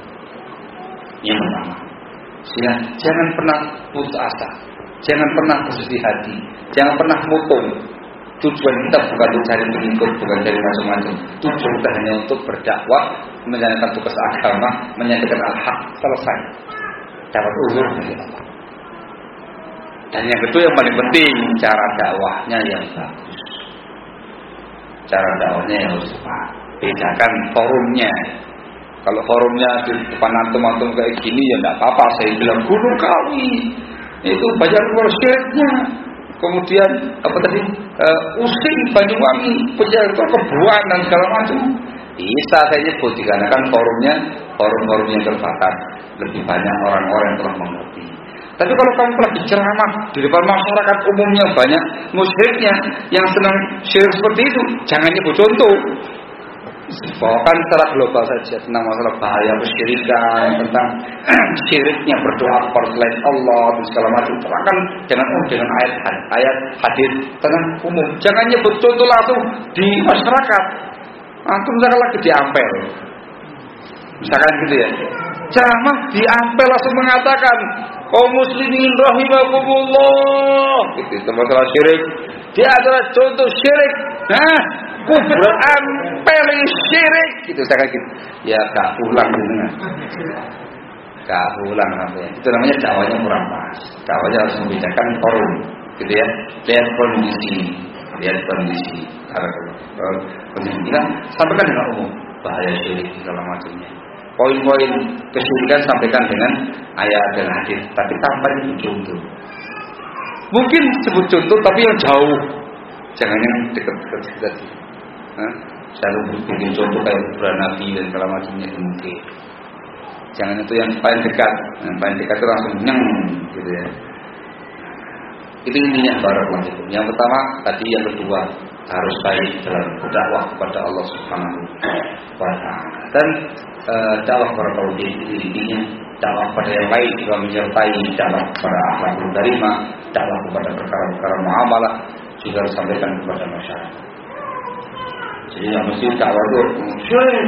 Yang pertama, jangan pernah putus asa, jangan pernah bersedih hati, jangan pernah mutung. Tujuan kita bukan untuk cari pengikut, bukan cari macam-macam. Tujuan kita hanya untuk berdakwah, menjalankan tugas agama, menyampaikan al-haq, selesai. Dapat uzur dari Allah. Dan yang kedua yang paling penting, cara dakwahnya yang bagus. Cara dakwahnya yang harus tepat. Bedakan forumnya. Kalau forumnya di depan antum-antum kayak gini ya tidak apa-apa. Saya bilang Gunung Kawi itu banyak syiriknya. Kemudian apa tadi? Using Banyuwangi, Kebuan dan segala macam. Bisa saya nyebut dikarenakan forumnya forum-forum yang terbatas. Lebih banyak orang-orang yang telah mengerti. Tapi kalau kamu telah berceramah di depan masyarakat umumnya banyak musyriknya yang senang syirik seperti itu, jangan nyebut contoh. Bawakan secara global saja tentang masalah bahaya kesyirikan, tentang syiriknya berdoa kepada selain Allah dan segala macam. Terangkan dengan ayat hadis tentang umum. Jangan nyebut contoh langsung di masyarakat. Antum misalkan lagi di Ampel, misalkan gitu ya. Ceramah di Ampel langsung mengatakan, kaum muslimin rahimakumullah, itu masalah syirik. Dia adalah contoh syirik. Nah, kuburan Ampel syirik. Gitu saya gitu. Ya gak pulang gitu. Gak pulang namanya. Itu namanya dakwahnya kurang pas. Dakwahnya harus membedakan forum, gitu ya. Lihat kondisi. Kondisi kita sampaikan dengan umum bahaya syirik segala macamnya. Poin-poin kesyirikan sampaikan dengan ayat dan hadis, tapi tanpa disebut contoh. Mungkin sebut contoh tapi yang jauh, jangan yang dekat-dekat saja. Selalu bikin contoh kayak kuburan Nabi dan segala macamnya mungkin. Jangan itu yang paling dekat, itu langsung nyeng, gitu ya. Itu intinya barakallahu fikum. Yang pertama tadi, yang kedua harus baik dalam berdakwah kepada Allah Subhanahu wa taala. Dan dakwah kepada tauhid itu intinya dakwah kepada yang lain juga menyertai dakwah kepada akhlakul karimah, dakwah kepada perkara-perkara muamalah juga disampaikan kepada masyarakat. Jadi yang mesti dakwah itu syirik,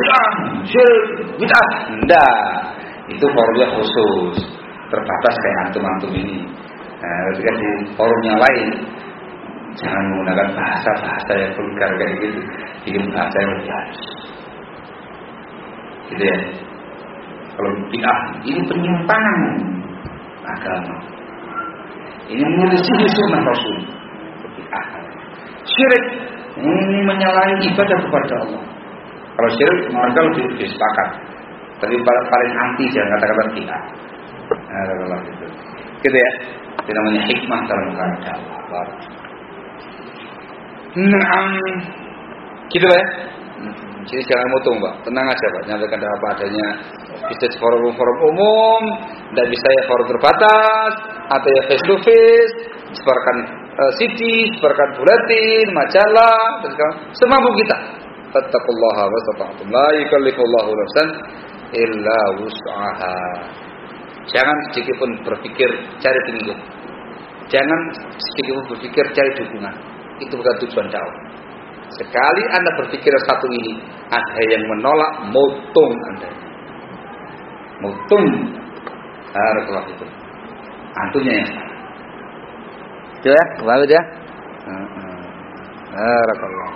bid'ah. Enggak. Itu forumnya khusus, terbatas kayak antum-antum ini. Nah, ketika di forum yang lain jangan menggunakan bahasa yang vulgar kayak gitu, bikin bahasa yang lebih halus. Gitu ya. Kalau bid'ah ini penyimpangan agama. Ini menyelisih sunnah Rasul. Bid'ah. Syirik ini menyalahi ibadah kepada Allah. Kalau syirik mereka lebih sepakat. Tapi paling anti jangan kata-kata bid'ah. Gitu ya. Itu namanya hikmah dalam dakwah. Gitu Pak ya. Jadi jangan mutung Pak, tenang aja Pak, nyampaikan apa adanya. Bisa forum umum, tidak bisa ya forum terbatas, atau ya face to face, sebarkan CD, sebarkan buletin, majalah, dan semampu kita. Fattaqullaha wastata'tum, la yukallifullahu nafsan illa wus'aha. Jangan sedikit pun berpikir cari pengikut. Jangan sedikit pun berpikir cari dukungan. Itu bukan tujuan dakwah. Sekali Anda berpikir satu ini, ada yang menolak, mutung Anda. Mutung. Haruslah itu. Antunya yang salah. Itu ya, bagus ya. Barakallah.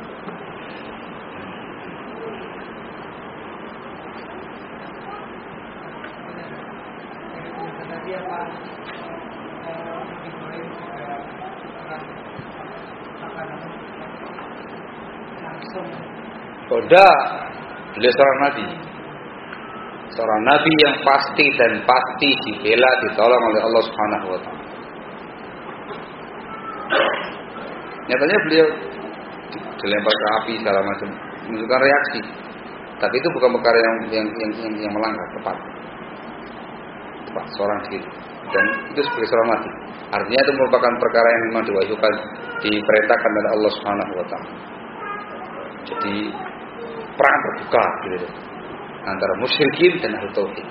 Sudah, beliau seorang nabi yang pasti dan pasti dibela, ditolong oleh Allah Subhanahu wa taala. Nyatanya beliau dilempar ke api segala macam, menunjukkan reaksi. Tapi itu bukan perkara yang melanggar, tepat seorang diri. Dan itu sebagai seorang nabi. Artinya itu merupakan perkara yang memang diwahyukan, diperintahkan oleh Allah Subhanahu wa taala. Jadi perang terbuka gitu, antara musyrikin dan ahli tauhid.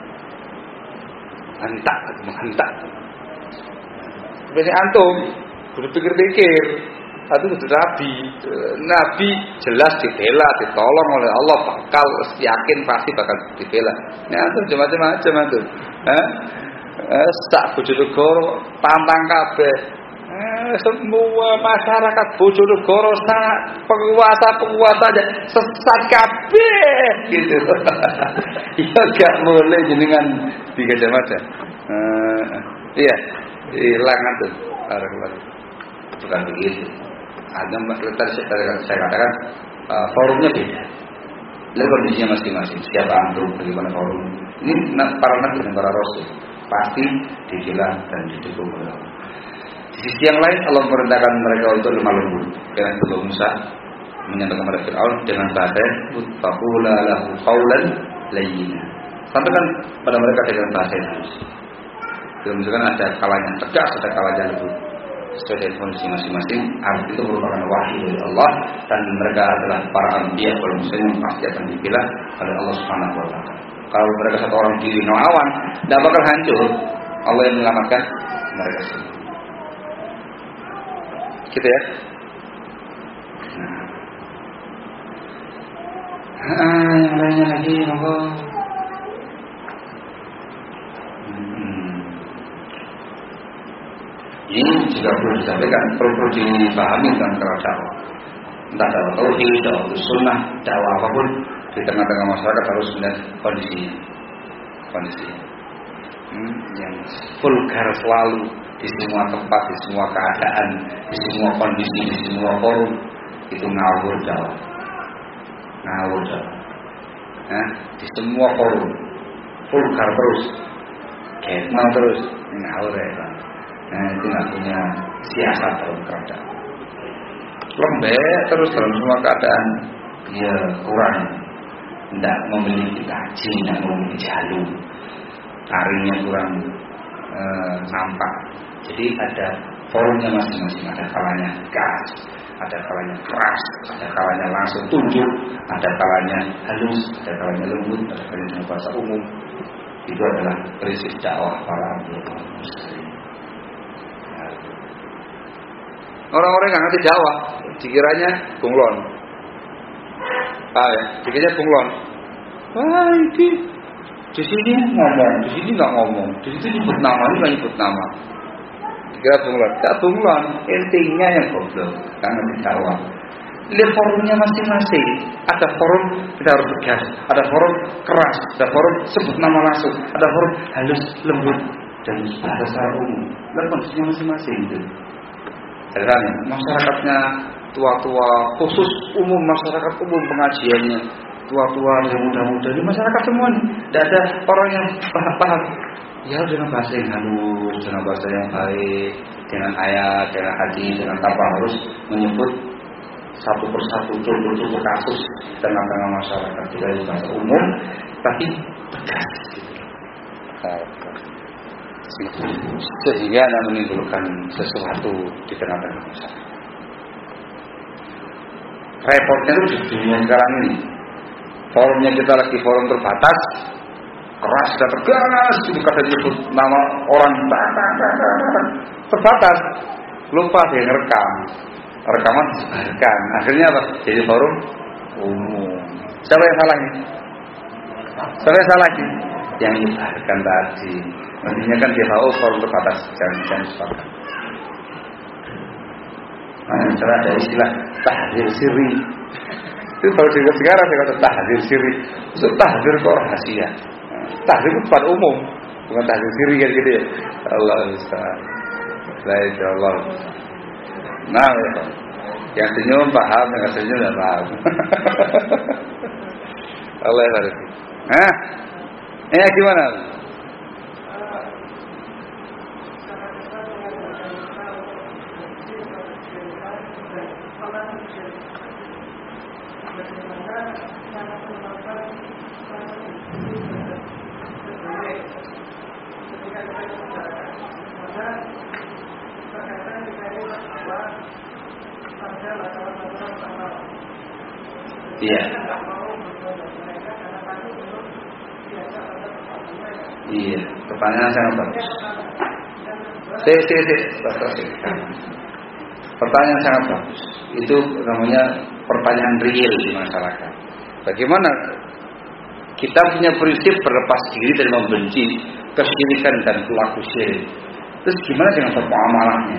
Menghentak. Biasanya antum kudu pikir-pikir. Itu Nabi jelas dibela, ditolong oleh Allah, bakal yakin pasti bakal dibela. Ini antum macam-macam antum. Sak Bojonegoro tantang kabeh. Semua masyarakat Bojonegoro penguasa aja sesat kabeh gitu. Ya gak boleh jenengan digajah-majah. Iya, hilangan tuh. Bukan begitu. Ada saya katakan forumnya beda. Lihat kondisinya masing-masing. Siapa antum, bagaimana forum. Ini para nabi dan para rasul pasti dibela dan didukung oleh Allah. Di sisi yang lain Allah memerintahkan mereka untuk lemah lembut. Dengan Nabi Musa menyampaikan kepada Fir'aun dengan bahasa faqula lahu qawlan layyina. Sampaikan pada mereka dengan bahasa yang halus. Itu menunjukkan ada kalanya tegas, ada kalanya lembut. Sesuai dengan kondisi masing-masing. Arti itu merupakan wahyu dari Allah, dan mereka adalah para anbiya wal mursalin yang pasti akan dibela oleh Allah Subhanahu wa taala. Kalau mereka satu orang diri nawan, tidak bakal hancur. Allah yang menyelamatkan mereka semua. Gitu ya. Yang lainnya lagi, monggo. Ini juga perlu disampaikan, perlu dipahami dalam dakwah. Entah dakwah tauhid, dakwah sunnah, dakwah apapun, di tengah-tengah masyarakat harus melihat kondisinya. Yang vulgar selalu di semua tempat, di semua keadaan, di semua kondisi, di semua forum, itu ngawur dakwah. Di semua forum vulgar terus, ketmal terus, ngawur ya. Itu nggak punya siasat dalam keadaan. Lembek terus dalam semua keadaan, dia kurang, tidak memiliki kaji, tidak memiliki jalur, taringnya kurang nampak. Jadi ada forumnya masing-masing, ada kalanya gas, ada kalanya keras, ada kalanya langsung tunjuk, ada kalanya halus, ada kalanya lembut, ada kalanya dengan bahasa umum. Itu adalah prinsip dakwah para muslim. Orang-orang yang ngerti dakwah dikiranya bunglon. Dikiranya bunglon. Wah, ini di sini ngomong, di sini nggak ngomong, di situ nyebut nama, ini nggak nyebut nama. Dikira bunglon, tak bunglon. Intinya yang goblok, nggak ngerti dakwah. Lihat forumnya masing-masing. Ada forum kita harus tegas, ada forum keras, ada forum sebut nama langsung, ada forum halus, lembut, dan bahasa umum. Lihat kondisinya masing-masing itu. Heran, masyarakatnya tua-tua, khusus umum, masyarakat umum pengajiannya tua-tua, yang muda-muda, ini masyarakat semua nih. Tidak ada orang yang paham. Ya dengan bahasa yang halus, dengan bahasa yang baik, dengan ayat, dengan hadis, dengan tanpa harus menyebut satu persatu contoh-contoh kasus di tengah-tengah masyarakat. Tidak itu bahasa umum, tapi tegas. Sehingga tidak menimbulkan sesuatu di tengah-tengah masyarakat. Repotnya itu di dunia sekarang ini. Forumnya kita lagi forum terbatas, keras dan tegas, itu kadang nyebut nama orang terbatas, lupa dia ngerekam, rekaman disebarkan, akhirnya apa? Jadi forum umum. Siapa yang salah ini? Siapa yang salah ini? Yang menyebarkan tadi. Nantinya kan dia tahu forum terbatas, jangan disebarkan. Misalnya ada istilah tahdzir sirri. Itu kalau dengar sekarang saya kata tahdzir sirri. Maksud tahdzir kok rahasia. Tahdzir itu tempat umum, bukan tahdzir sirri kan gitu ya. Allah Ustaz. La Allah. Nah, yang senyum paham, yang senyum tidak paham. Allah barik. Hah? Gimana? Iya. Iya, pertanyaan sangat bagus. Pertanyaan sangat bagus. Itu namanya pertanyaan real di masyarakat. Bagaimana kita punya prinsip berlepas diri dari membenci kesyirikan dan pelaku syirik. Terus gimana dengan bermuamalahnya?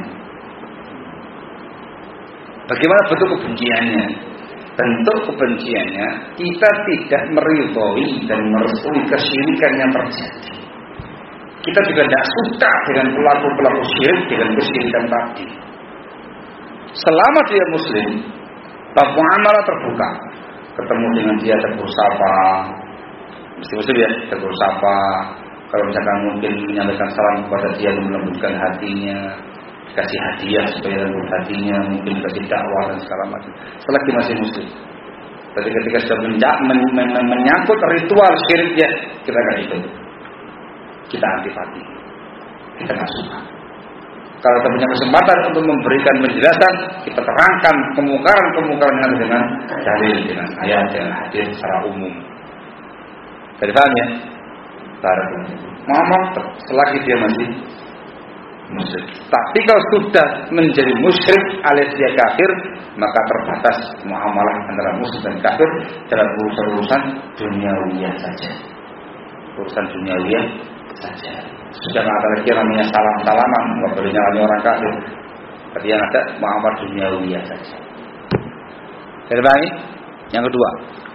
Bagaimana bentuk kebenciannya? Bentuk kebenciannya kita tidak meridhoi dan merestui kesyirikan yang terjadi. Kita juga tidak suka dengan pelaku-pelaku syirik dengan kesyirikan tadi. Selama dia muslim, bab muamalah terbuka. Ketemu dengan dia tegur sapa, mesti ya tegur sapa. Kalau misalkan mungkin menyampaikan salam kepada dia melembutkan hatinya, kasih hadiah supaya lembut hatinya, mungkin kasih dakwah dan segala macam. Selagi masih muslim. Tapi ketika sudah menyangkut ritual syiriknya, kita akan ikut. Kita antipati. Kita nggak suka. Kalau kita punya kesempatan untuk memberikan penjelasan, kita terangkan kemungkaran-kemungkaran yang ada dengan dalil, dengan ayat, dengan hadis secara umum. Jadi paham ya? Muhammad selagi dia masih musyrik. Tapi kalau sudah menjadi musyrik alias dia kafir, maka terbatas muamalah antara musyrik dan kafir dalam urusan duniawiyah saja. Urusan duniawiyah saja. Sudah nggak ada lagi namanya salam-salaman, nggak boleh nyalami orang kafir. Tapi yang ada muamalah duniawiyah saja. Jadi yang kedua.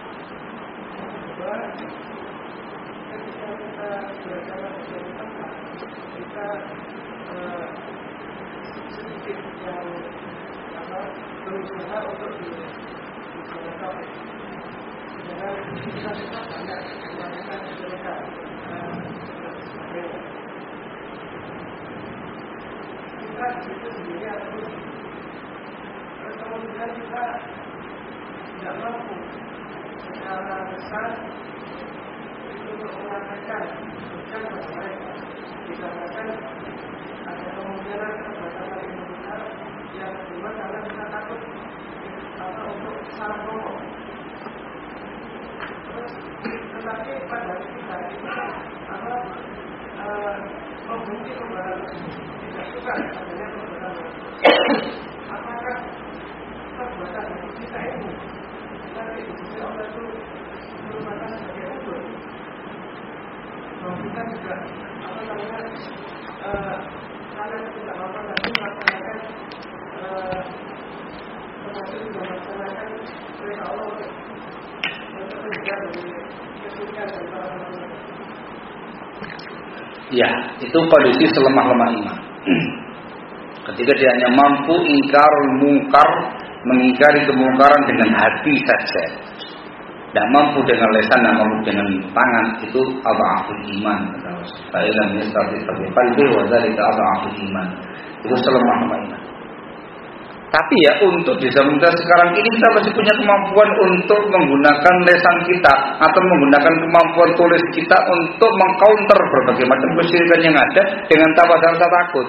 Ya, itu kondisi selemah-lemah iman. Ketika dia hanya mampu ingkar mungkar, mengingkari kemungkaran dengan hati saja. Tidak mampu dengan lesan, tidak mampu dengan tangan, itu adhaful iman. Fa'ilam yastati qalbi wa dzalika adhaful iman. Itu selemah iman. Tapi ya untuk di zaman kita sekarang ini kita masih punya kemampuan untuk menggunakan lesan kita atau menggunakan kemampuan tulis kita untuk mengcounter berbagai macam kesyirikan yang ada dengan tanpa rasa takut.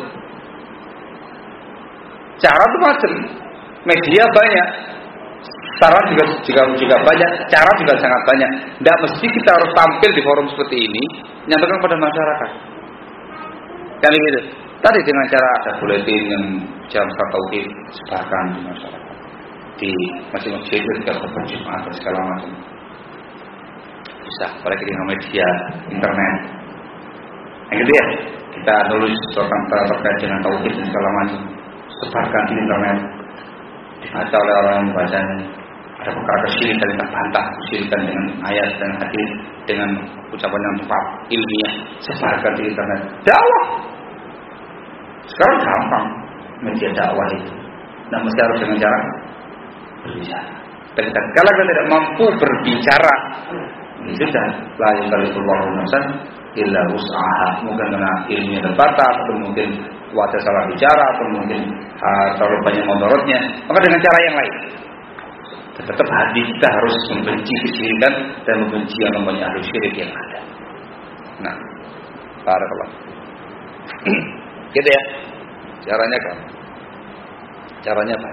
Cara itu macam, media banyak, saran juga banyak, cara juga sangat banyak. Tidak mesti kita harus tampil di forum seperti ini, menyampaikan kepada masyarakat. Kali gitu. Tadi dengan cara ada buletin yang jam tauhid sebarkan di masyarakat, di masjid-masjid juga berjemaah dan segala macam. Bisa, apalagi dengan media internet. Yang gitu ya, kita nulis sesuatu terkait dengan tauhid dan segala macam, sebarkan di internet, dibaca oleh orang yang membacanya. Ada perkara kesyirikan kita bantah, kesyirikan dengan ayat dan hadis dengan ucapan yang tepat, ilmiah, sebarkan di internet. Dakwah. Sekarang gampang media dakwah itu. Nah, mesti harus dengan cara berbicara. Dan kalau kita tidak mampu berbicara, ini sudah la yukallifullahu nafsan illa wus'aha. Mungkin karena ilmunya terbatas, atau mungkin wajah salah bicara, atau mungkin terlalu banyak mudaratnya. Maka dengan cara yang lain. Tetap hati kita harus membenci kesyirikan dan membenci yang namanya ahli syirik yang ada. Nah, barakallah. Gitu ya. Caranya kan? Caranya apa?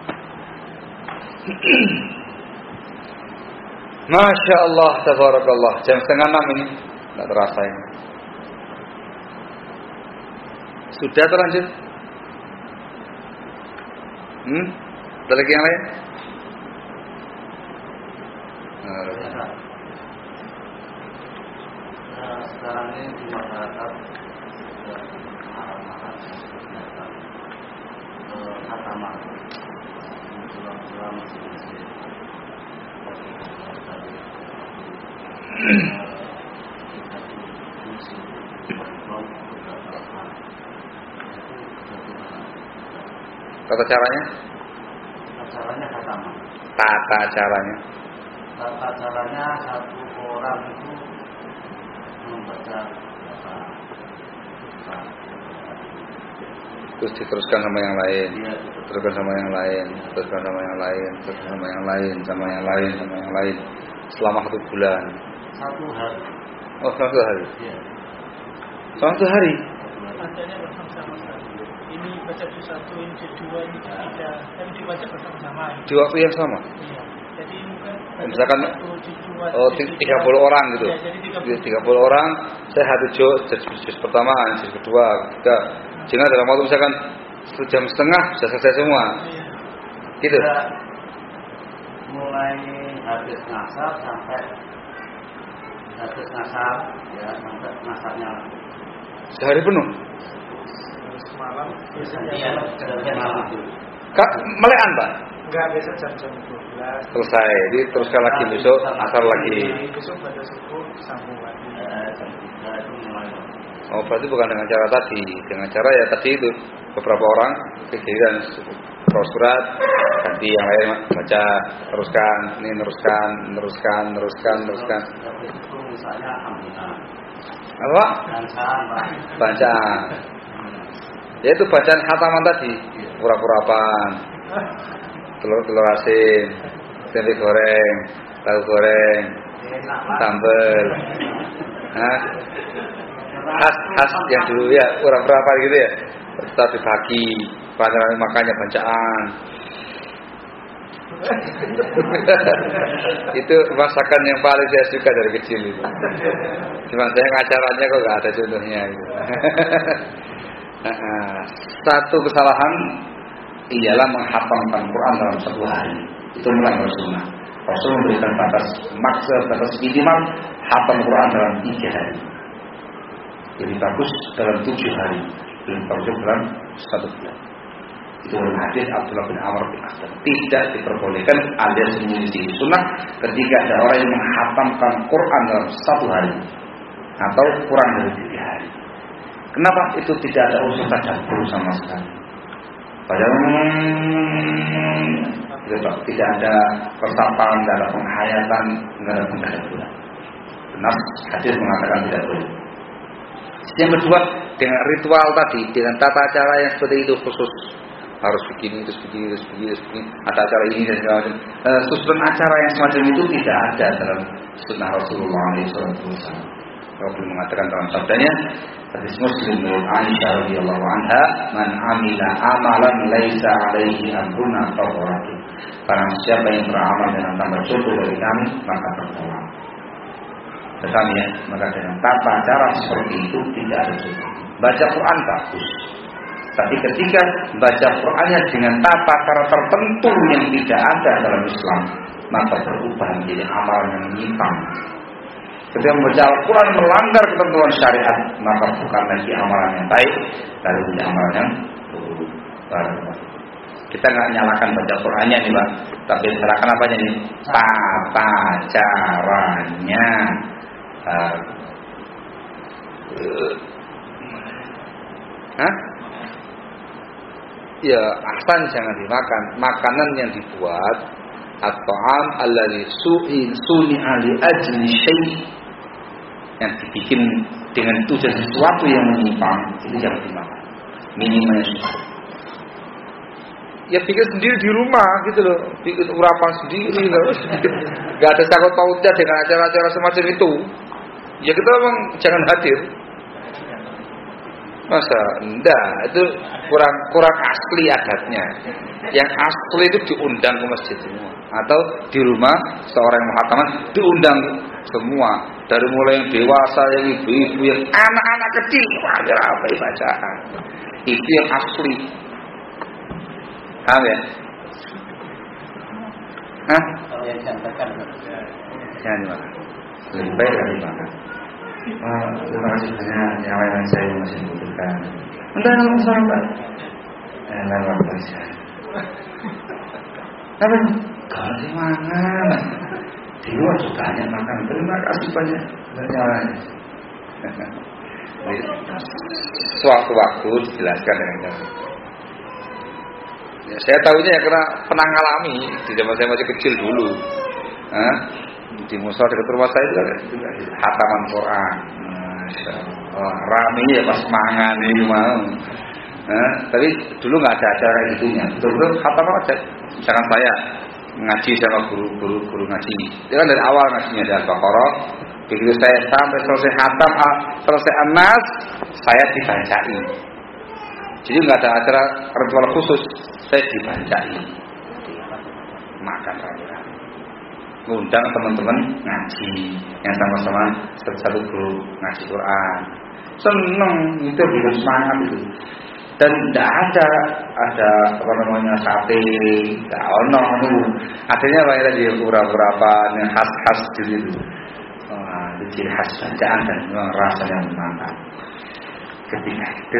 Masya Allah, tabarakallah. Jam 5:30 ini, tidak terasa ini. Sudah terlanjut? Ada lagi yang lain? Sekarang ini di masyarakat Atama pulang masih Tata caranya? Caranya Atama. Tata caranya? Tata caranya satu orang itu membaca terus diteruskan sama yang lain, teruskan sama yang lain, teruskan sama yang lain, teruskan sama yang lain, sama yang lain, sama yang lain, selama 1 bulan. 1 hari. Oh, 1 hari. Iya. 1 hari. Bacanya bersama-sama. Ini baca juz 1, ini juz 2, ini juz 3, tapi dibaca bersama-sama. Di waktu yang sama. Iya. Jadi mungkin misalkan 30 orang gitu. Ya, 30 orang, saya 1 juz pertama, juz kedua, ketiga. Sehingga dalam waktu misalkan 1,5 jam bisa selesai semua. Iya. Gitu. Mulai habis ngasar sampai habis ngasar, ya sampai ngasarnya Sehari penuh. Semalam iya, malam. Kak, melekan Pak? enggak, biasa jam 12. Selesai, jadi teruskan lagi besok, asar lagi. Besok pada subuh sambung lagi. Jam 3 itu mulai. Oh, berarti bukan dengan cara tadi, dengan cara ya tadi itu beberapa orang kegiatan surat, ganti yang lain baca, teruskan, ini teruskan. Tapi itu misalnya alhamdulillah. Apa? Bacaan. Ya itu bacaan khataman tadi, pura-purapan, telur asin, tempe goreng, tahu goreng, sambal. Hah? Khas yang dulu ya pura-pura gitu ya. Tetap dibagi, pandangan makanya bacaan. Itu masakan yang paling saya suka dari kecil itu. Cuma saya ngacaranya kok gak ada contohnya gitu. Satu kesalahan ialah menghatamkan Quran dalam 1 hari. Itu melanggar sunnah. Rasul memberikan batas minimal hatam Quran dalam 3 hari. Lebih bagus dalam 7 hari, lebih bagus dalam 1 bulan. Itu hadis Abdullah bin Amr bin As. Tidak diperbolehkan alias menyelisih sunnah ketika ada orang yang menghatamkan Quran dalam 1 hari atau kurang dari 3 hari. Kenapa? Itu tidak ada unsur tadabbur sama sekali. Padahal Tidak ada persamaan, tidak ada penghayatan, tidak ada penghayatan. Nas hadis mengatakan tidak boleh. Yang kedua, dengan ritual tadi, dengan tata cara yang seperti itu khusus, harus begini, terus begini, terus begini, terus begini, ada acara ini dan segala macam. Susunan acara yang semacam itu tidak ada dalam sunnah Rasulullah SAW. Rasul mengatakan dalam sabdanya, hadis Muslim dari Aisyah radhiyallahu anha, "Man amila amalan laisa alaihi amruna fahuwa." Barang siapa yang beramal dengan tambah contoh dari kami, maka tertolak. Tetapi ya, maka dengan tata cara seperti itu tidak ada contoh. Baca Quran bagus, tapi ketika baca Qurannya dengan tata cara tertentu yang tidak ada dalam Islam, maka berubah menjadi amalan yang menyimpang. Ketika membaca Al-Quran melanggar ketentuan syariat, maka bukan lagi amalan yang baik, lalu menjadi amalan yang buruk. Kita nggak nyalakan baca Qurannya nih Pak, tapi nyalakan apanya nih? Tata caranya. Ya, ahsan jangan dimakan. Makanan yang dibuat at-ta'am alladzi suni'a li ajli syai', yang dibikin dengan tujuan sesuatu yang menyimpang, itu jangan dimakan. Minimalnya sudah. Ya bikin sendiri di rumah gitu loh, bikin urapan sendiri loh. Gak ada sangkut pautnya dengan acara-acara semacam itu. Ya kita memang jangan hadir. Masa enggak, itu kurang asli adatnya. Yang asli itu diundang ke masjid semua, atau di rumah seorang yang muhataman diundang semua, dari mulai yang dewasa, yang ibu-ibu, yang anak-anak kecil, wajar apa bacaan. Itu yang asli. Paham ya? Kalau yang disampaikan jangan dimakan. Lebih baik dari dimakan. Terima kasih banyak yang saya masih membutuhkan. Entah kalau sahabat. Lewat saja. Tapi kalau dimakan, di luar juga banyak makan. Terima kasih banyak. Sewaktu-waktu dijelaskan dengan cara. Ya, saya tahunya ya karena pernah ngalami di zaman saya masih kecil dulu. Di musola dekat rumah saya itu hataman Quran. Rame ya pas mangan ini mau. Tapi dulu nggak ada acara gitunya. Betul-betul hataman aja. Misalkan saya ngaji sama guru ngaji. Itu kan dari awal ngajinya dari Al-Baqarah. Begitu saya sampai selesai hatam, selesai An-Nas, saya dibacain. Jadi nggak ada acara ritual khusus. Saya dibacain. Makan rame-rame. Ngundang teman-teman ngaji yang sama-sama satu grup ngaji Quran. Seneng itu bikin semangat itu. Dan tidak ada apa namanya sate, tidak ono. Akhirnya banyak lagi beberapa yang khas gitu. Itu ciri khas bacaan dan memang rasanya mantap. Ketika itu,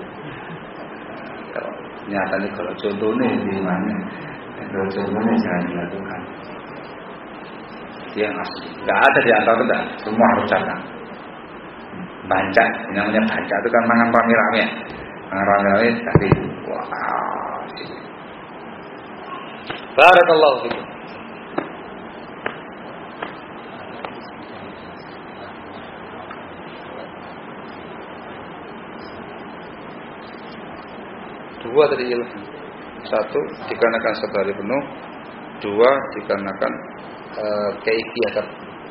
nyatanya kalau contohnya di mana? Kalau contohnya jangan dilakukan. Yang asli, nggak ada di antara kita, semua harus datang. Baca, namanya baca itu kan mangan rame-rame. Mangan rame-rame tadi, wah. Barakallahu fikum. Dua tadi ilmu. Satu, dikarenakan satu hari penuh. Dua, dikarenakan keiktiatan.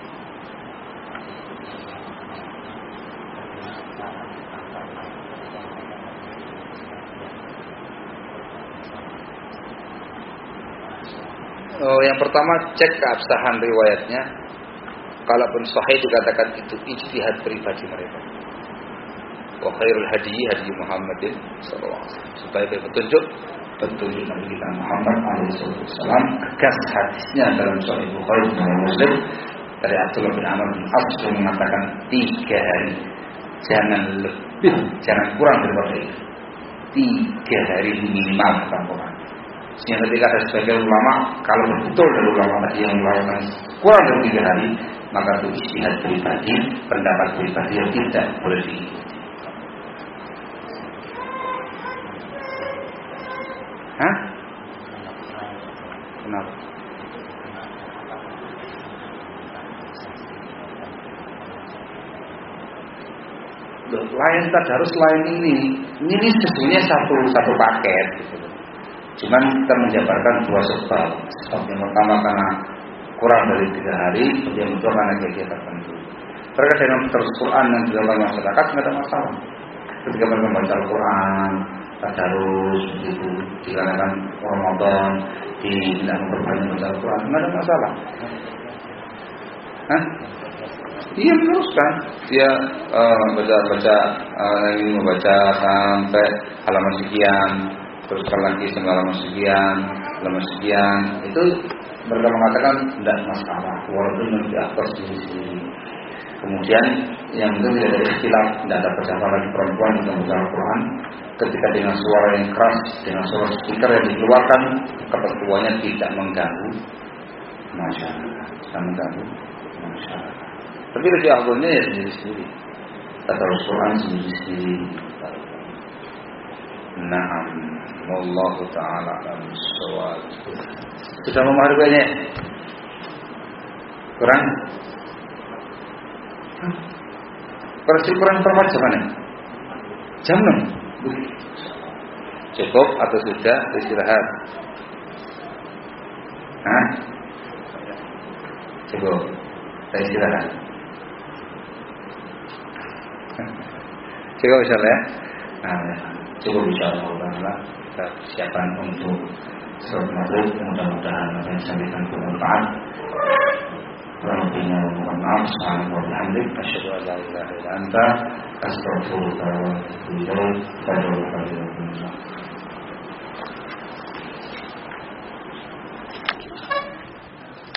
Yang pertama, cek keabsahan riwayatnya. Kalaupun sahih dikatakan itu ijtihad pribadi mereka. Wa khairul hadi Muhammadin sallallahu alaihi wasallam. Sebagai petunjuk Nabi kita Muhammad SAW. Tegas hadisnya dalam Sahih Bukhari dan Muslim dari Abdullah bin Amr bin As yang mengatakan 3 hari, jangan kurang daripada itu. 3 hari minimal kata Quran. Sehingga ketika ada sebagian ulama, kalau betul dari ulama tadi yang melakukan kurang dari 3 hari, maka itu ijtihad pribadi, pendapat pribadi yang tidak boleh diikuti. lain tadarus lain ini sesungguhnya satu paket gitu. Cuman kita menjabarkan dua sebab. Sebab yang pertama karena kurang dari 3 hari, yang kedua karena kegiatan tertentu. Terkait dengan tadarus Quran yang dilakukan masyarakat tidak ada masalah. Ketika mereka membaca Al-Quran, tadarus begitu dikarenakan Ramadan, tidak memperbanyak baca Al-Quran, tidak ada masalah. Iya teruskan. Dia membaca sampai halaman sekian, teruskan lagi sampai halaman sekian. Itu mereka mengatakan tidak masalah, walaupun di atas sendiri. Kemudian yang penting tidak ada istilah, tidak ada percakapan lagi perempuan yang membaca Al-Quran. Ketika dengan suara yang keras, dengan suara speaker yang dikeluarkan, ketentuannya tidak mengganggu masyarakat, tidak mengganggu masyarakat. Tapi lebih afdalnya ya sendiri-sendiri. Tadarus Quran sendiri-sendiri. Naam, wallahu taala alam bissawab. Sudah memahami banyak? Quran? Versi Quran per jam mana? Jam 6. Cukup atau sudah istirahat? Cukup. Saya istirahat. Cukup insyaallah. Cukup insyaallah. Kita persiapan untuk sholat maghrib. Mudah-mudahan apa yang disampaikan bermanfaat. Kurang lebihnya mohon maaf. Subhanallah walhamdulillah. Asyhadu an la ilaha illa anta astaghfiruka wa atubu ilaik.